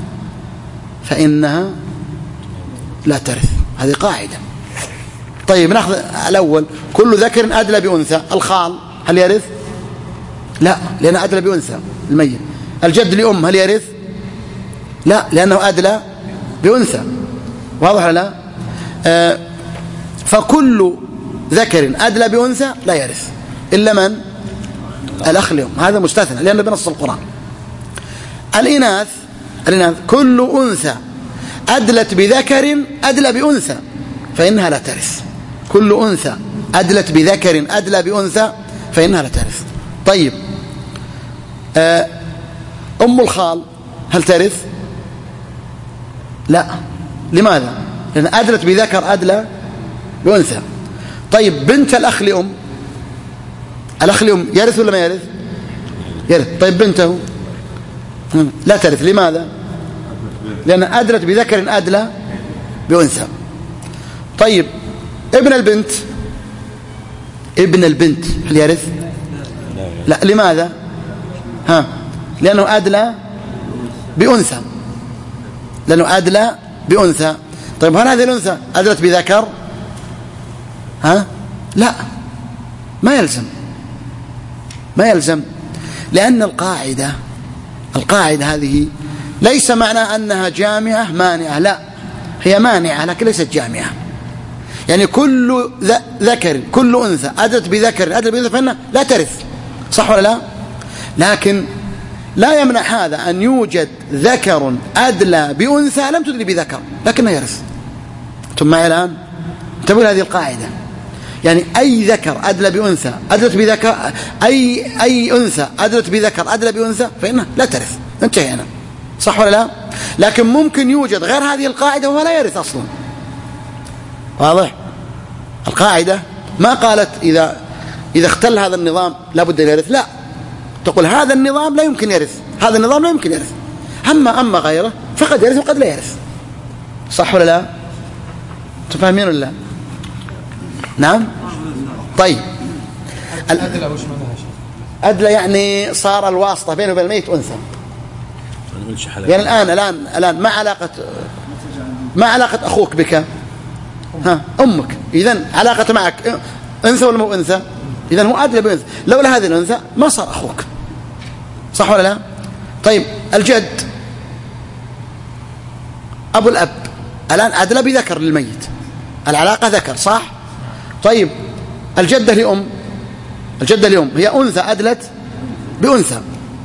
فإنها لا ترث. هذه قاعدة. طيب نأخذ الأول. كل ذكر أدلى بأنثى. الخال هل يرث؟ لا، لأنه أدلى بأنثى الميت. الجد لأم هل يرث؟ لا، لأنه أدلى بأنثى. واضح ولا لا؟ فكل ذكر أدلى بأنثى لا يرث إلا من؟ الأخ لأم. هذا مستثنى لأنه بنص القرآن. الإناث كل أنثى أدلت بذكر أدلى بأنثى فإنها لا ترث. كل أنثى أدلت بذكر أدلى بأنثى فإنها لا ترث. طيب أم الخال هل ترث؟ لا. لماذا؟ لأن أدلت بذكر أدلى بأنثى. طيب بنت الأخ لأم يرث ولا ما يرث؟ يرث. طيب بنته لا ترث. لماذا؟ لأن أدلت بذكر أدلى بأنثى. طيب ابن البنت هل يرث؟ لا. لماذا؟ لأنه أدلى بأنثى. طيب هل هذه الأنثى أدلت بذكر؟ لا، ما يلزم. لأن القاعدة هذه ليس معنى أنها جامعة مانعة. لا، هي مانعة لكن ليست جامعة. يعني كل ذكر كل أنثى أدلت بذكر أدلى بأنثى فإنها لا ترث. صح ولا لا؟ لكن لا يمنع هذا أن يوجد ذكر أدلى بأنثى لم تدلي بذكر لكنها يرث. ثم معي الآن انتبهوا هذه القاعدة. يعني أي ذكر أدلى بأنثى أدلت بذكر أي أنثى أدلت بذكر أدلى بأنثى فإنها لا ترث. انتهينا. صح ولا لا؟ لكن ممكن يوجد غير هذه القاعدة وهو لا يرث أصلا. واضح؟ القاعدة ما قالت إذا اختل هذا النظام لابد أن يرث. لا، تقول هذا النظام لا يمكن يرث، هذا النظام لا يمكن يرث. أما غيره فقد يرث وقد لا يرث. صح ولا لا؟ تفهمين ولا لا؟ نعم. طيب الأدلة وش معناها شيخ؟ أدلى يعني صار الواسطة بينه وبين الميت أنثى. يعني الآن ما علاقة أخوك بك؟ أمك. إذن علاقة معك أنثى ولا مو أنثى؟ إذن هو أدلى بأنثى. لولا هذه الأنثى ما صار أخوك. صح ولا لا؟ طيب الجد أبو الأب الآن أدلى بذكر للميت. العلاقة ذكر. صح؟ طيب الجدة لأم هي أنثى أدلت بأنثى.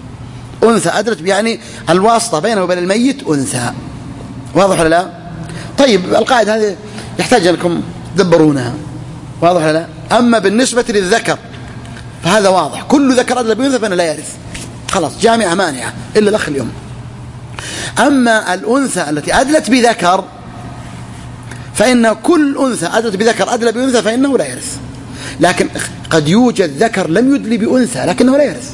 يعني الواسطة بينه وبين الميت أنثى. واضح ولا لا؟ طيب القاعدة هذه يحتاج أنكم تدبرونها. واضح ولا لا؟ أما بالنسبة للذكر فهذا واضح. كل ذكر أدلى بأنثى فإنه لا يرث. خلاص جامعة مانعة إلا الأخ الأم. أما الأنثى التي أدلت بذكر فإن كل أنثى أدلت بذكر أدلى بأنثى فإنه لا يرث. لكن قد يوجد ذكر لم يدلي بأنثى لكنه لا يرث.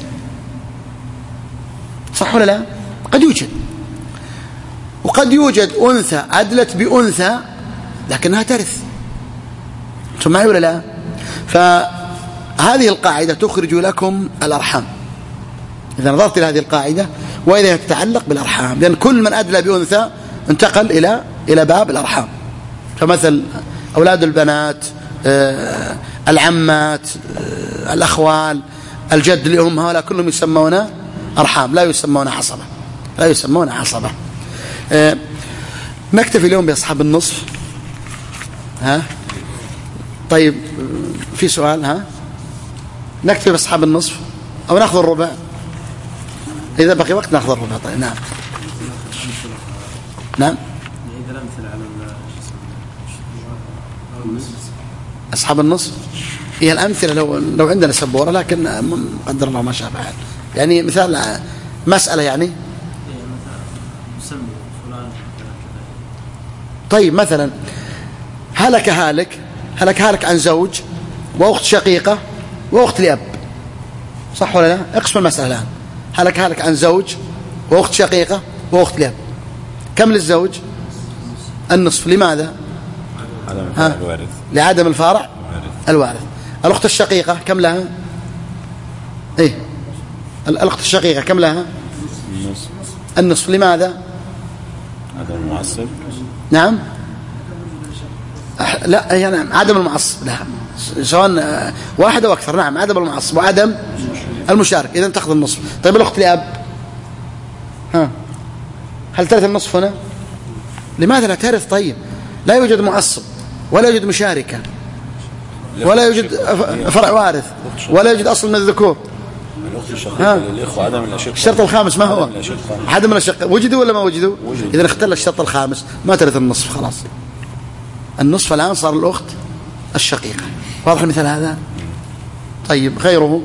صح ولا لا؟ قد يوجد. وقد يوجد أنثى أدلت بأنثى لكنها ترث. أنتم معي ولا لا؟ فهذه القاعدة تخرج لكم الأرحام إذا نظرت إلى هذه القاعدة وإذا تتعلق بالأرحام، لأن كل من أدلى بأنثى انتقل إلى باب الأرحام. فمثل أولاد البنات، العمات، الأخوال، الجد لهم، هؤلاء كلهم يسمون أرحام لا يسمون عصبة. نكتفي اليوم بأصحاب النصف. طيب في سؤال؟ نكتفي بأصحاب النصف أو نأخذ الربع؟ إذا بقي وقت نأخذ الربع. طيب نعم. أصحاب النصف هي الأمثلة لو عندنا سبورة، لكن قدر الله ما شاء فعل. يعني مثال مسألة يعني طيب مثلا هلك هالك عن زوج وأخت شقيقة وأخت لأب. صح ولا لا؟ اقسم المسألة الآن. هلك عن زوج وأخت شقيقة وأخت لأب، كم للزوج؟ النصف. لماذا؟ الوارث. لعدم الفارع الوارث. الأخت الشقيقة كم لها؟ إيه الأخت الشقيقة كم لها؟ النصف. لماذا؟ عدم المعصب. نعم لا يعني عدم المعصب، لا سواء واحد أو أكثر. نعم عدم المعصب وعدم المشارك، إذن تأخذ النصف. طيب الأخت لأب هل ترث النصف هنا؟ لماذا لا ترث؟ طيب لا يوجد معصب ولا يوجد مشاركة ولا يوجد فرع وارث ولا يوجد أصل من الذكور. الأخت الشقيقة للإخوة عدم الأشقة. الشرط الخامس ما هو؟ عدم الأشقة. وجدوا ولا ما وجدوا؟ إذا اختل الشرط الخامس ما ترث النصف خلاص. النصف الآن صار الأخت الشقيقة. واضح المثال هذا؟ طيب غيره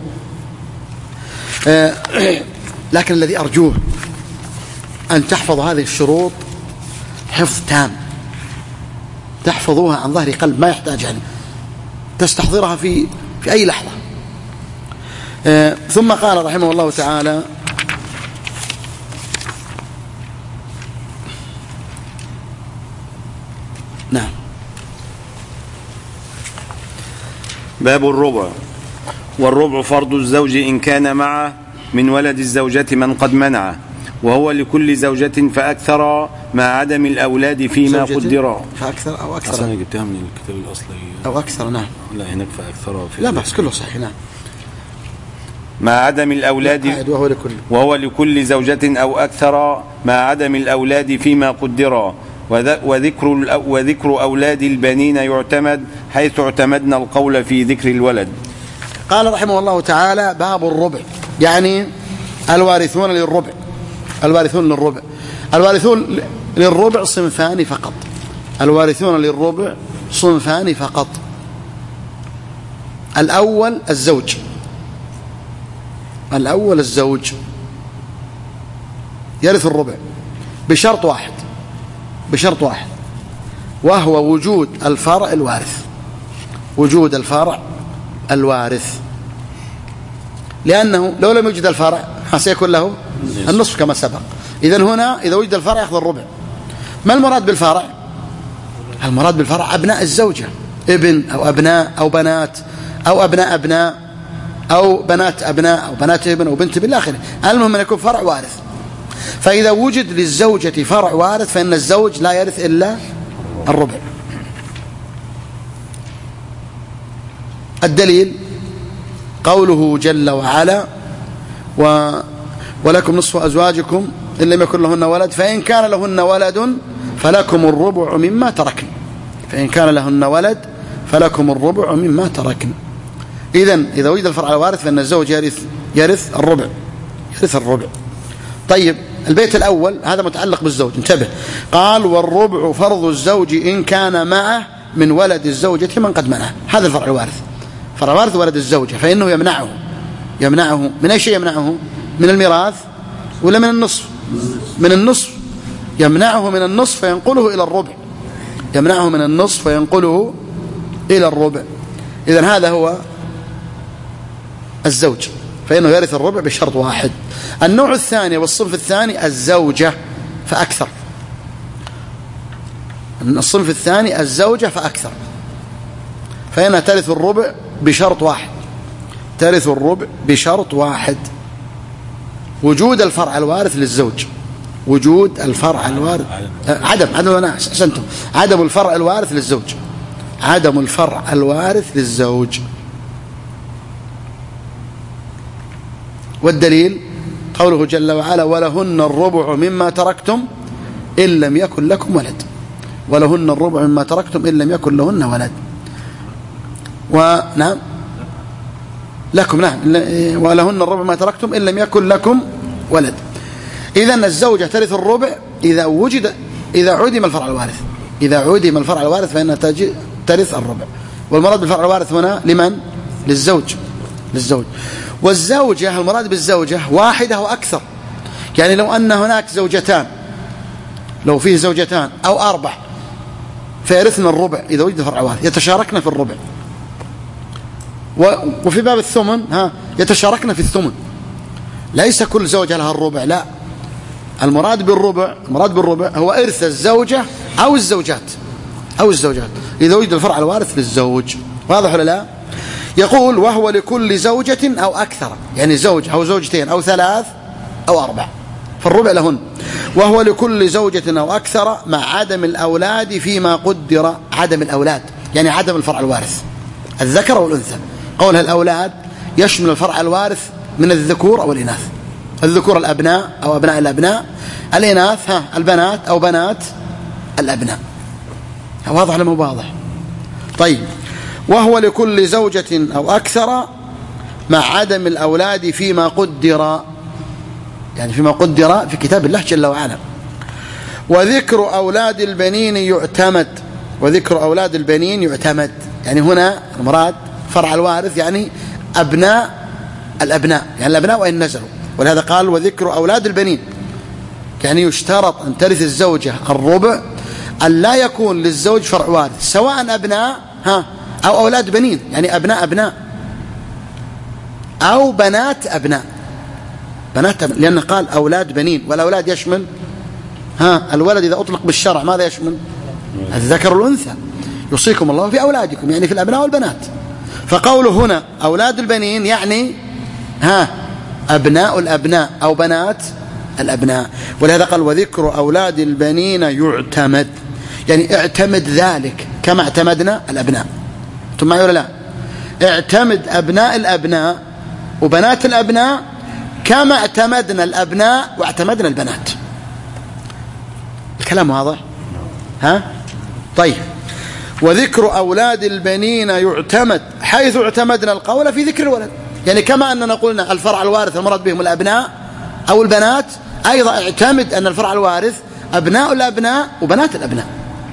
لكن الذي أرجوه أن تحفظ هذه الشروط حفظ تام، تحفظوها عن ظهر قلب، ما يحتاج يعني تستحضرها في أي لحظة. ثم قال رحمه الله تعالى: نعم. باب الربع. والربع فرض الزوج إن كان معه من ولد الزوجة من قد منعه، وهو لكل زوجة فأكثر مع عدم الأولاد فيما قدر. فأكثر أو أكثر. أصلا جبتها من الكتاب الأصلي. أو أكثر. نعم. لا هناك فأكثر. لا بس كله صحيح. نعم. مع عدم الأولاد وهو لكل زوجة أو أكثر مع عدم الأولاد فيما قدر، وذكر أولاد البنين يعتمد حيث اعتمدنا القول في ذكر الولد. قال رحمه الله تعالى: باب الربع، يعني الوارثون للربع. الوارثون للربع. الوارثون للربع صنفان فقط. الوارثون للربع صنفان فقط. الأول الزوج. الأول الزوج يرث الربع بشرط واحد، بشرط واحد، وهو وجود الفرع الوارث. وجود الفرع الوارث، لأنه لو لم يوجد الفرع سيكون له النصف كما سبق. إذن هنا إذا وجد الفرع يأخذ الربع. ما المراد بالفرع؟ المراد بالفرع أبناء الزوجة، ابن أو أبناء أو بنات أو أبناء أبناء أو بنات أبناء أو بنات ابن أو بنت بالله آخره. المهم أن يكون فرع وارث. فإذا وجد للزوجة فرع وارث فإن الزوج لا يرث إلا الربع. الدليل قوله جل وعلا: ولكم نصف أزواجكم إن لم يكن لهن ولد فإن كان لهن ولد فلكم الربع مما تركن. فإن كان لهن ولد فلكم الربع مما تركن. إذا وجد الفرع الوارث فإن الزوج يرث الربع. يرث الربع. طيب البيت الأول هذا متعلق بالزوج، انتبه. قال: والربع فرض الزوج إن كان معه من ولد الزوجة من قد منعه. هذا الفرع الوارث. فرع الوارث ولد الزوجة، فإنه يمنعه من أي شيء؟ يمنعه من الميراث ولا من النصف؟ من النصف. يمنعه من النصف فينقله إلى الربع. يمنعه من النصف فينقله إلى الربع. إذن هذا هو الزوج، فإنه يرث الربع بشرط واحد. النوع الثاني والصنف الثاني الزوجة فأكثر. الصنف الثاني الزوجة فأكثر، فإنها ترث الربع بشرط واحد. ترث الربع بشرط واحد: وجود الفرع الوارث للزوج. وجود الفرع الوارث عدم الفرع الوارث للزوج. عدم الفرع الوارث للزوج. والدليل قوله جل وعلا: ولهن الربع مما تركتم إن لم يكن لكم ولد. ولهن الربع مما تركتم إن لم يكن لهن ولد. ونعم لكم، نعم، ولهن الربع مما تركتم إن لم يكن لكم ولد. إذن الزوجة ترث الربع إذا عدم الفرع الوارث. إذا عدم الفرع الوارث فإنها ترث الربع. والمراد بالفرع الوارث هنا لمن؟ للزوج. والزوجة المراد بالزوجة واحدة وأكثر. يعني لو أن هناك زوجتان، لو فيه زوجتان أو أربع فيرثن الربع إذا وجد فرع وارث، يتشاركن في الربع. وفي باب الثمن يتشاركن في الثمن. ليس كل زوجة لها الربع، لا، المراد بالربع هو إرث الزوجة أو الزوجات إذا وجد الفرع الوارث للزوج. واضح ولا لا؟ يقول وهو لكل زوجة أو أكثر، يعني زوج أو زوجتين أو ثلاث أو أربع، فالربع لهن. وهو لكل زوجة أو أكثر مع عدم الأولاد فيما قدر. عدم الأولاد يعني عدم الفرع الوارث، الذكر والأنثى. قولها الأولاد يشمل الفرع الوارث من الذكور أو الإناث. الذكور الأبناء أو أبناء الأبناء، الإناث البنات أو بنات الأبناء. واضح ولا مو واضح؟ طيب، وهو لكل زوجة أو أكثر مع عدم الأولاد فيما قدر، يعني فيما قدر في كتاب الله جل وعلا. وذكر أولاد البنين يعتمد. وذكر أولاد البنين يعتمد، يعني هنا المراد فرع الوارث يعني أبناء الأبناء، يعني الأبناء وإن نزلوا. ولهذا قال وذكر أولاد البنين، يعني يشترط أن ترث الزوجة الربع أن لا يكون للزوج فرع وارث، سواء أبناء أو أولاد بنين، يعني أبناء أو بنات أبناء. لأنه قال أولاد بنين، والأولاد يشمل الولد إذا أطلق بالشرع ماذا يشمل؟ الذكر والأنثى. يوصيكم الله في أولادكم، يعني في الأبناء والبنات. فقوله هنا أولاد البنين يعني أبناء الأبناء أو بنات الأبناء. ولهذا قال وذكر أولاد البنين يعتمد، يعني اعتمد ذلك كما اعتمدنا الأبناء. أنتم معي ولا لا؟ اعتمد أبناء الأبناء وبنات الأبناء كما اعتمدنا الأبناء واعتمدنا البنات. الكلام واضح؟ طيب، وذكر أولاد البنين يعتمد حيث اعتمدنا القول في ذكر الولد، يعني كما أننا قلنا الفرع الوارث المراد بهم الأبناء أو البنات، أيضا اعتمد أن الفرع الوارث أبناء الأبناء وبنات الأبناء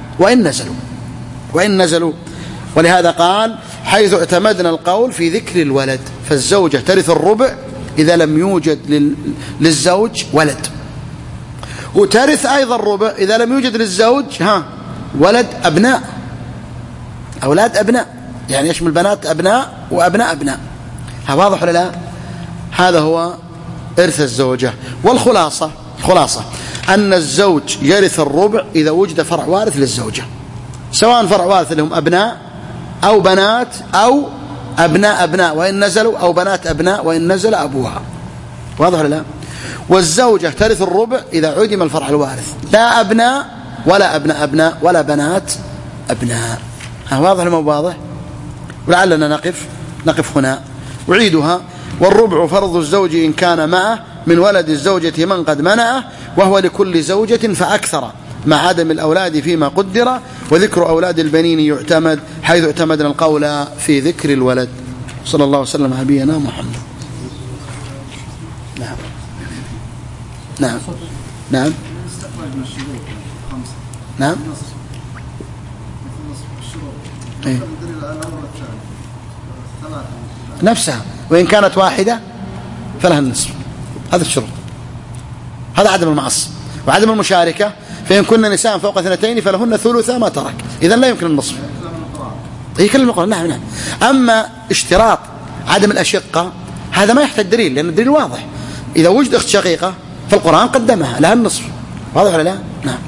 وإن نزلوا. ولهذا قال حيث اعتمدنا القول في ذكر الولد، فالزوجة ترث الربع إذا لم يوجد للزوج ولد، وترث أيضا الربع إذا لم يوجد للزوج ولد أبناء، أولاد أبناء، يعني يشمل بنات أبناء وأبناء أبناء. واضح ولا لا؟ هذا هو إرث الزوجة. والخلاصة أن الزوج يرث الربع إذا وجد فرع وارث للزوجة، سواء فرع وارث لهم أبناء أو بنات أو أبناء وإن نزلوا، أو بنات أبناء وإن نزل أبوها. واضح ولا لا؟ والزوجة ترث الربع إذا عدم الفرع الوارث، لا أبناء ولا أبناء ولا بنات أبناء. واضح ولا مو واضح؟ ولعلنا نقف هنا. أعيدها: والربع فرض الزوج إن كان معه من ولد الزوجة من قد منعه، وهو لكل زوجة فأكثر مع عدم الأولاد فيما قدر. وذكر أولاد البنين يعتمد حيث اعتمدنا القول في ذكر الولد. صلى الله وسلم على نبينا محمد. نعم نفسها، وإن كانت واحدة فلها النصف. هذا الشروط، هذا عدم المعصب. وعدم المشاركة: فإن كن نساء فوق 2 فلهن ثلث ما ترك. إذن لا يمكن النصف. هي كلمة القرآن. نعم. أما اشتراط عدم الأشقة هذا ما يحتاج دليل، لأن الدليل واضح. إذا وجد أخت شقيقة فالقرآن قدمها لها النصف. واضح ولا لا؟ نعم.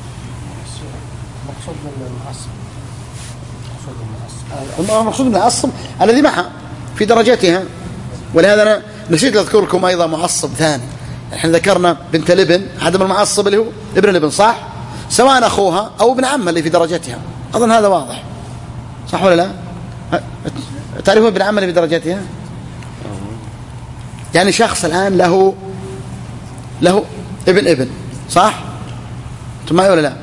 المقصود من العصب الذي معها في درجاتها. ولهذا أنا نسيت أذكر لكم أيضا معصب ثاني. نحن ذكرنا بنت الابن، عدم المعصب اللي هو ابن الابن، صح؟ سواء أخوها أو ابن عمها اللي في درجتها. أظن هذا واضح، صح ولا لا؟ تعرفون ابن عمها اللي في درجتها؟ يعني شخص الآن له ابن، صح؟ أنتم معي ولا لا؟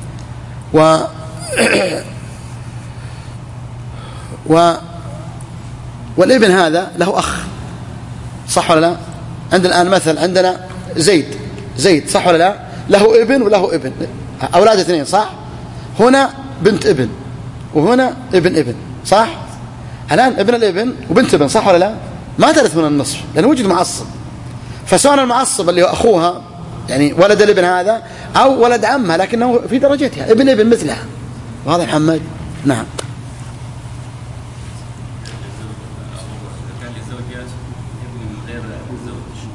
والابن هذا له أخ، صح ولا لا؟ عندنا الآن مثل عندنا زيد، صح ولا لا؟ له ابن وله ابن، أولاد 2، صح؟ هنا بنت ابن وهنا ابن، صح؟ الآن ابن الابن وبنت ابن، صح ولا لا؟ ما ترث من النصف لأنه وجد معصب. فسواء المعصب اللي هو أخوها، يعني ولد الابن هذا، أو ولد عمها لكنه في درجتها ابن مثلها. واضح محمد؟ نعم.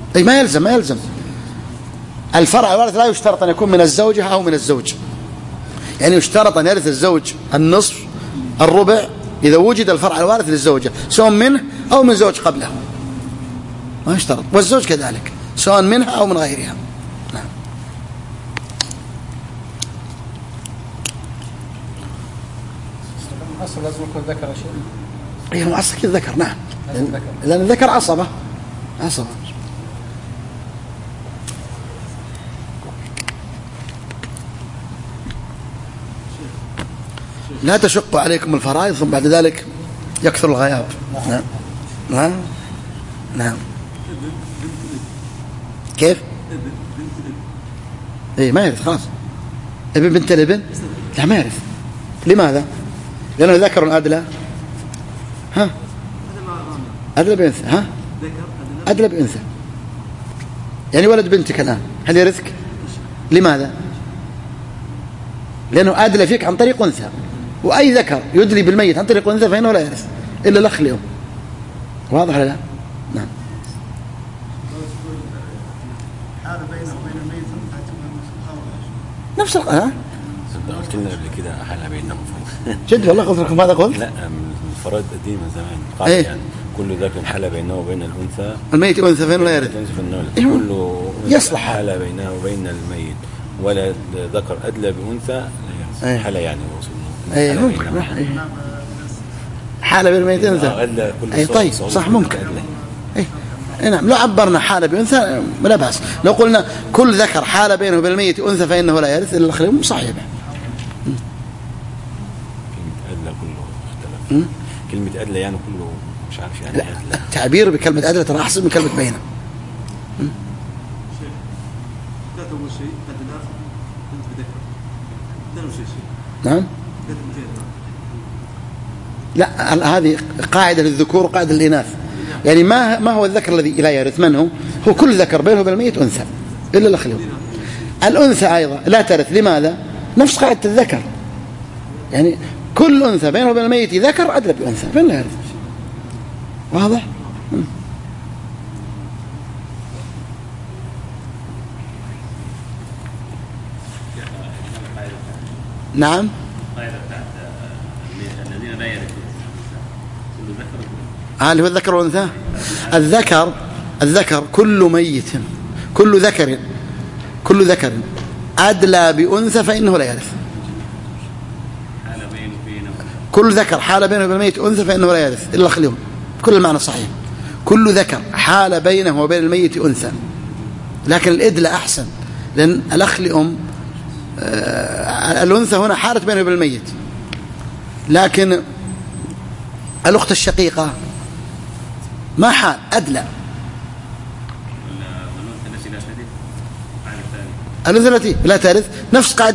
أي ما يلزم. الفرع الوارث لا يشترط أن يكون من الزوجة أو من الزوج. يعني يشترط أن يرث الزوج النصف الربع إذا وجد الفرع الوارث للزوجة سواء منه أو من زوج قبله، ما يشترط. والزوج كذلك سواء منها أو من غيرها. نعم. الأصل لازم يكون ذكر شيء. إيه هو أصل كذا ذكر. نعم. ذكر. لأن الذكر عصبة. لا تشق عليكم الفرائض ثم بعد ذلك يكثر الغياب. نعم. كيف؟ ايه ما يرث خلاص. ابن بنت الابن لا ما يرث. لماذا؟ لأنه ذكر أدلى. أدلى بأنثى. أدلى بأنثى. يعني ولد بنتك الآن هل يرثك؟ لماذا؟ لأنه أدلى فيك عن طريق أنثى، وأي ذكر يدلي بالميت عن طريق أنثى فإنه لا يرث إلا الأخ لهم. واضح ولا لا؟ نعم. نفس قلت لنا قبل كده حالة بينهم. جد والله قلت لكم هذا قلت؟ لا من الفرائض قديمة زمان قال إيه؟ يعني كل ذكر حالة بينه وبين الأنثى الميت أنثى فإنه لا يرث. كل يصلح حالة بينه وبين الميت ولا ذكر أدلى بأنثى لا يرث. إيه؟ حالة يعني أي ممكن. حالة بين الميت أنثى. أي طيب صح ممكن. إيه نعم. لو عبرنا حالة بأنثى لا بأس. لو قلنا كل ذكر حالة بينه وبين الميت أنثى فإنه لا يرث إلا الأخ لهم صحيح. كلمة أدلى يعني كله مش عارف يعني. التعبير بكلمة أدلى ترى أحسن من كلمة بينه. نعم. لا هذه قاعدة للذكور وقاعدة للإناث. يعني ما هو الذكر الذي لا يرث؟ من هو؟ هو كل ذكر بينه وبين الميت أنثى إلا الأخ لهم. الأنثى أيضا لا ترث. لماذا؟ نفس قاعدة الذكر. يعني كل أنثى بينه وبين الميت ذكر أدلى بأنثى فإن لا يرث. واضح؟ نعم. الذين لا يرثون هل هو الذكر والأنثى؟ الذكر كل ميت كل ذكر أدلى بأنثى فإنه لا يرث. كل ذكر حال بينه وبين الميت أنثى فإنه لا يرث إلا الأخ لهم. كل المعنى صحيح. كل ذكر حال بينه وبين الميت أنثى، لكن الإدلى أحسن لأن الأخ لأم الأنثى هنا حالت بينه وبين الميت، لكن الأخت الشقيقة ما حال أدلى. الأنثى التي لا ترث نفس قاعدة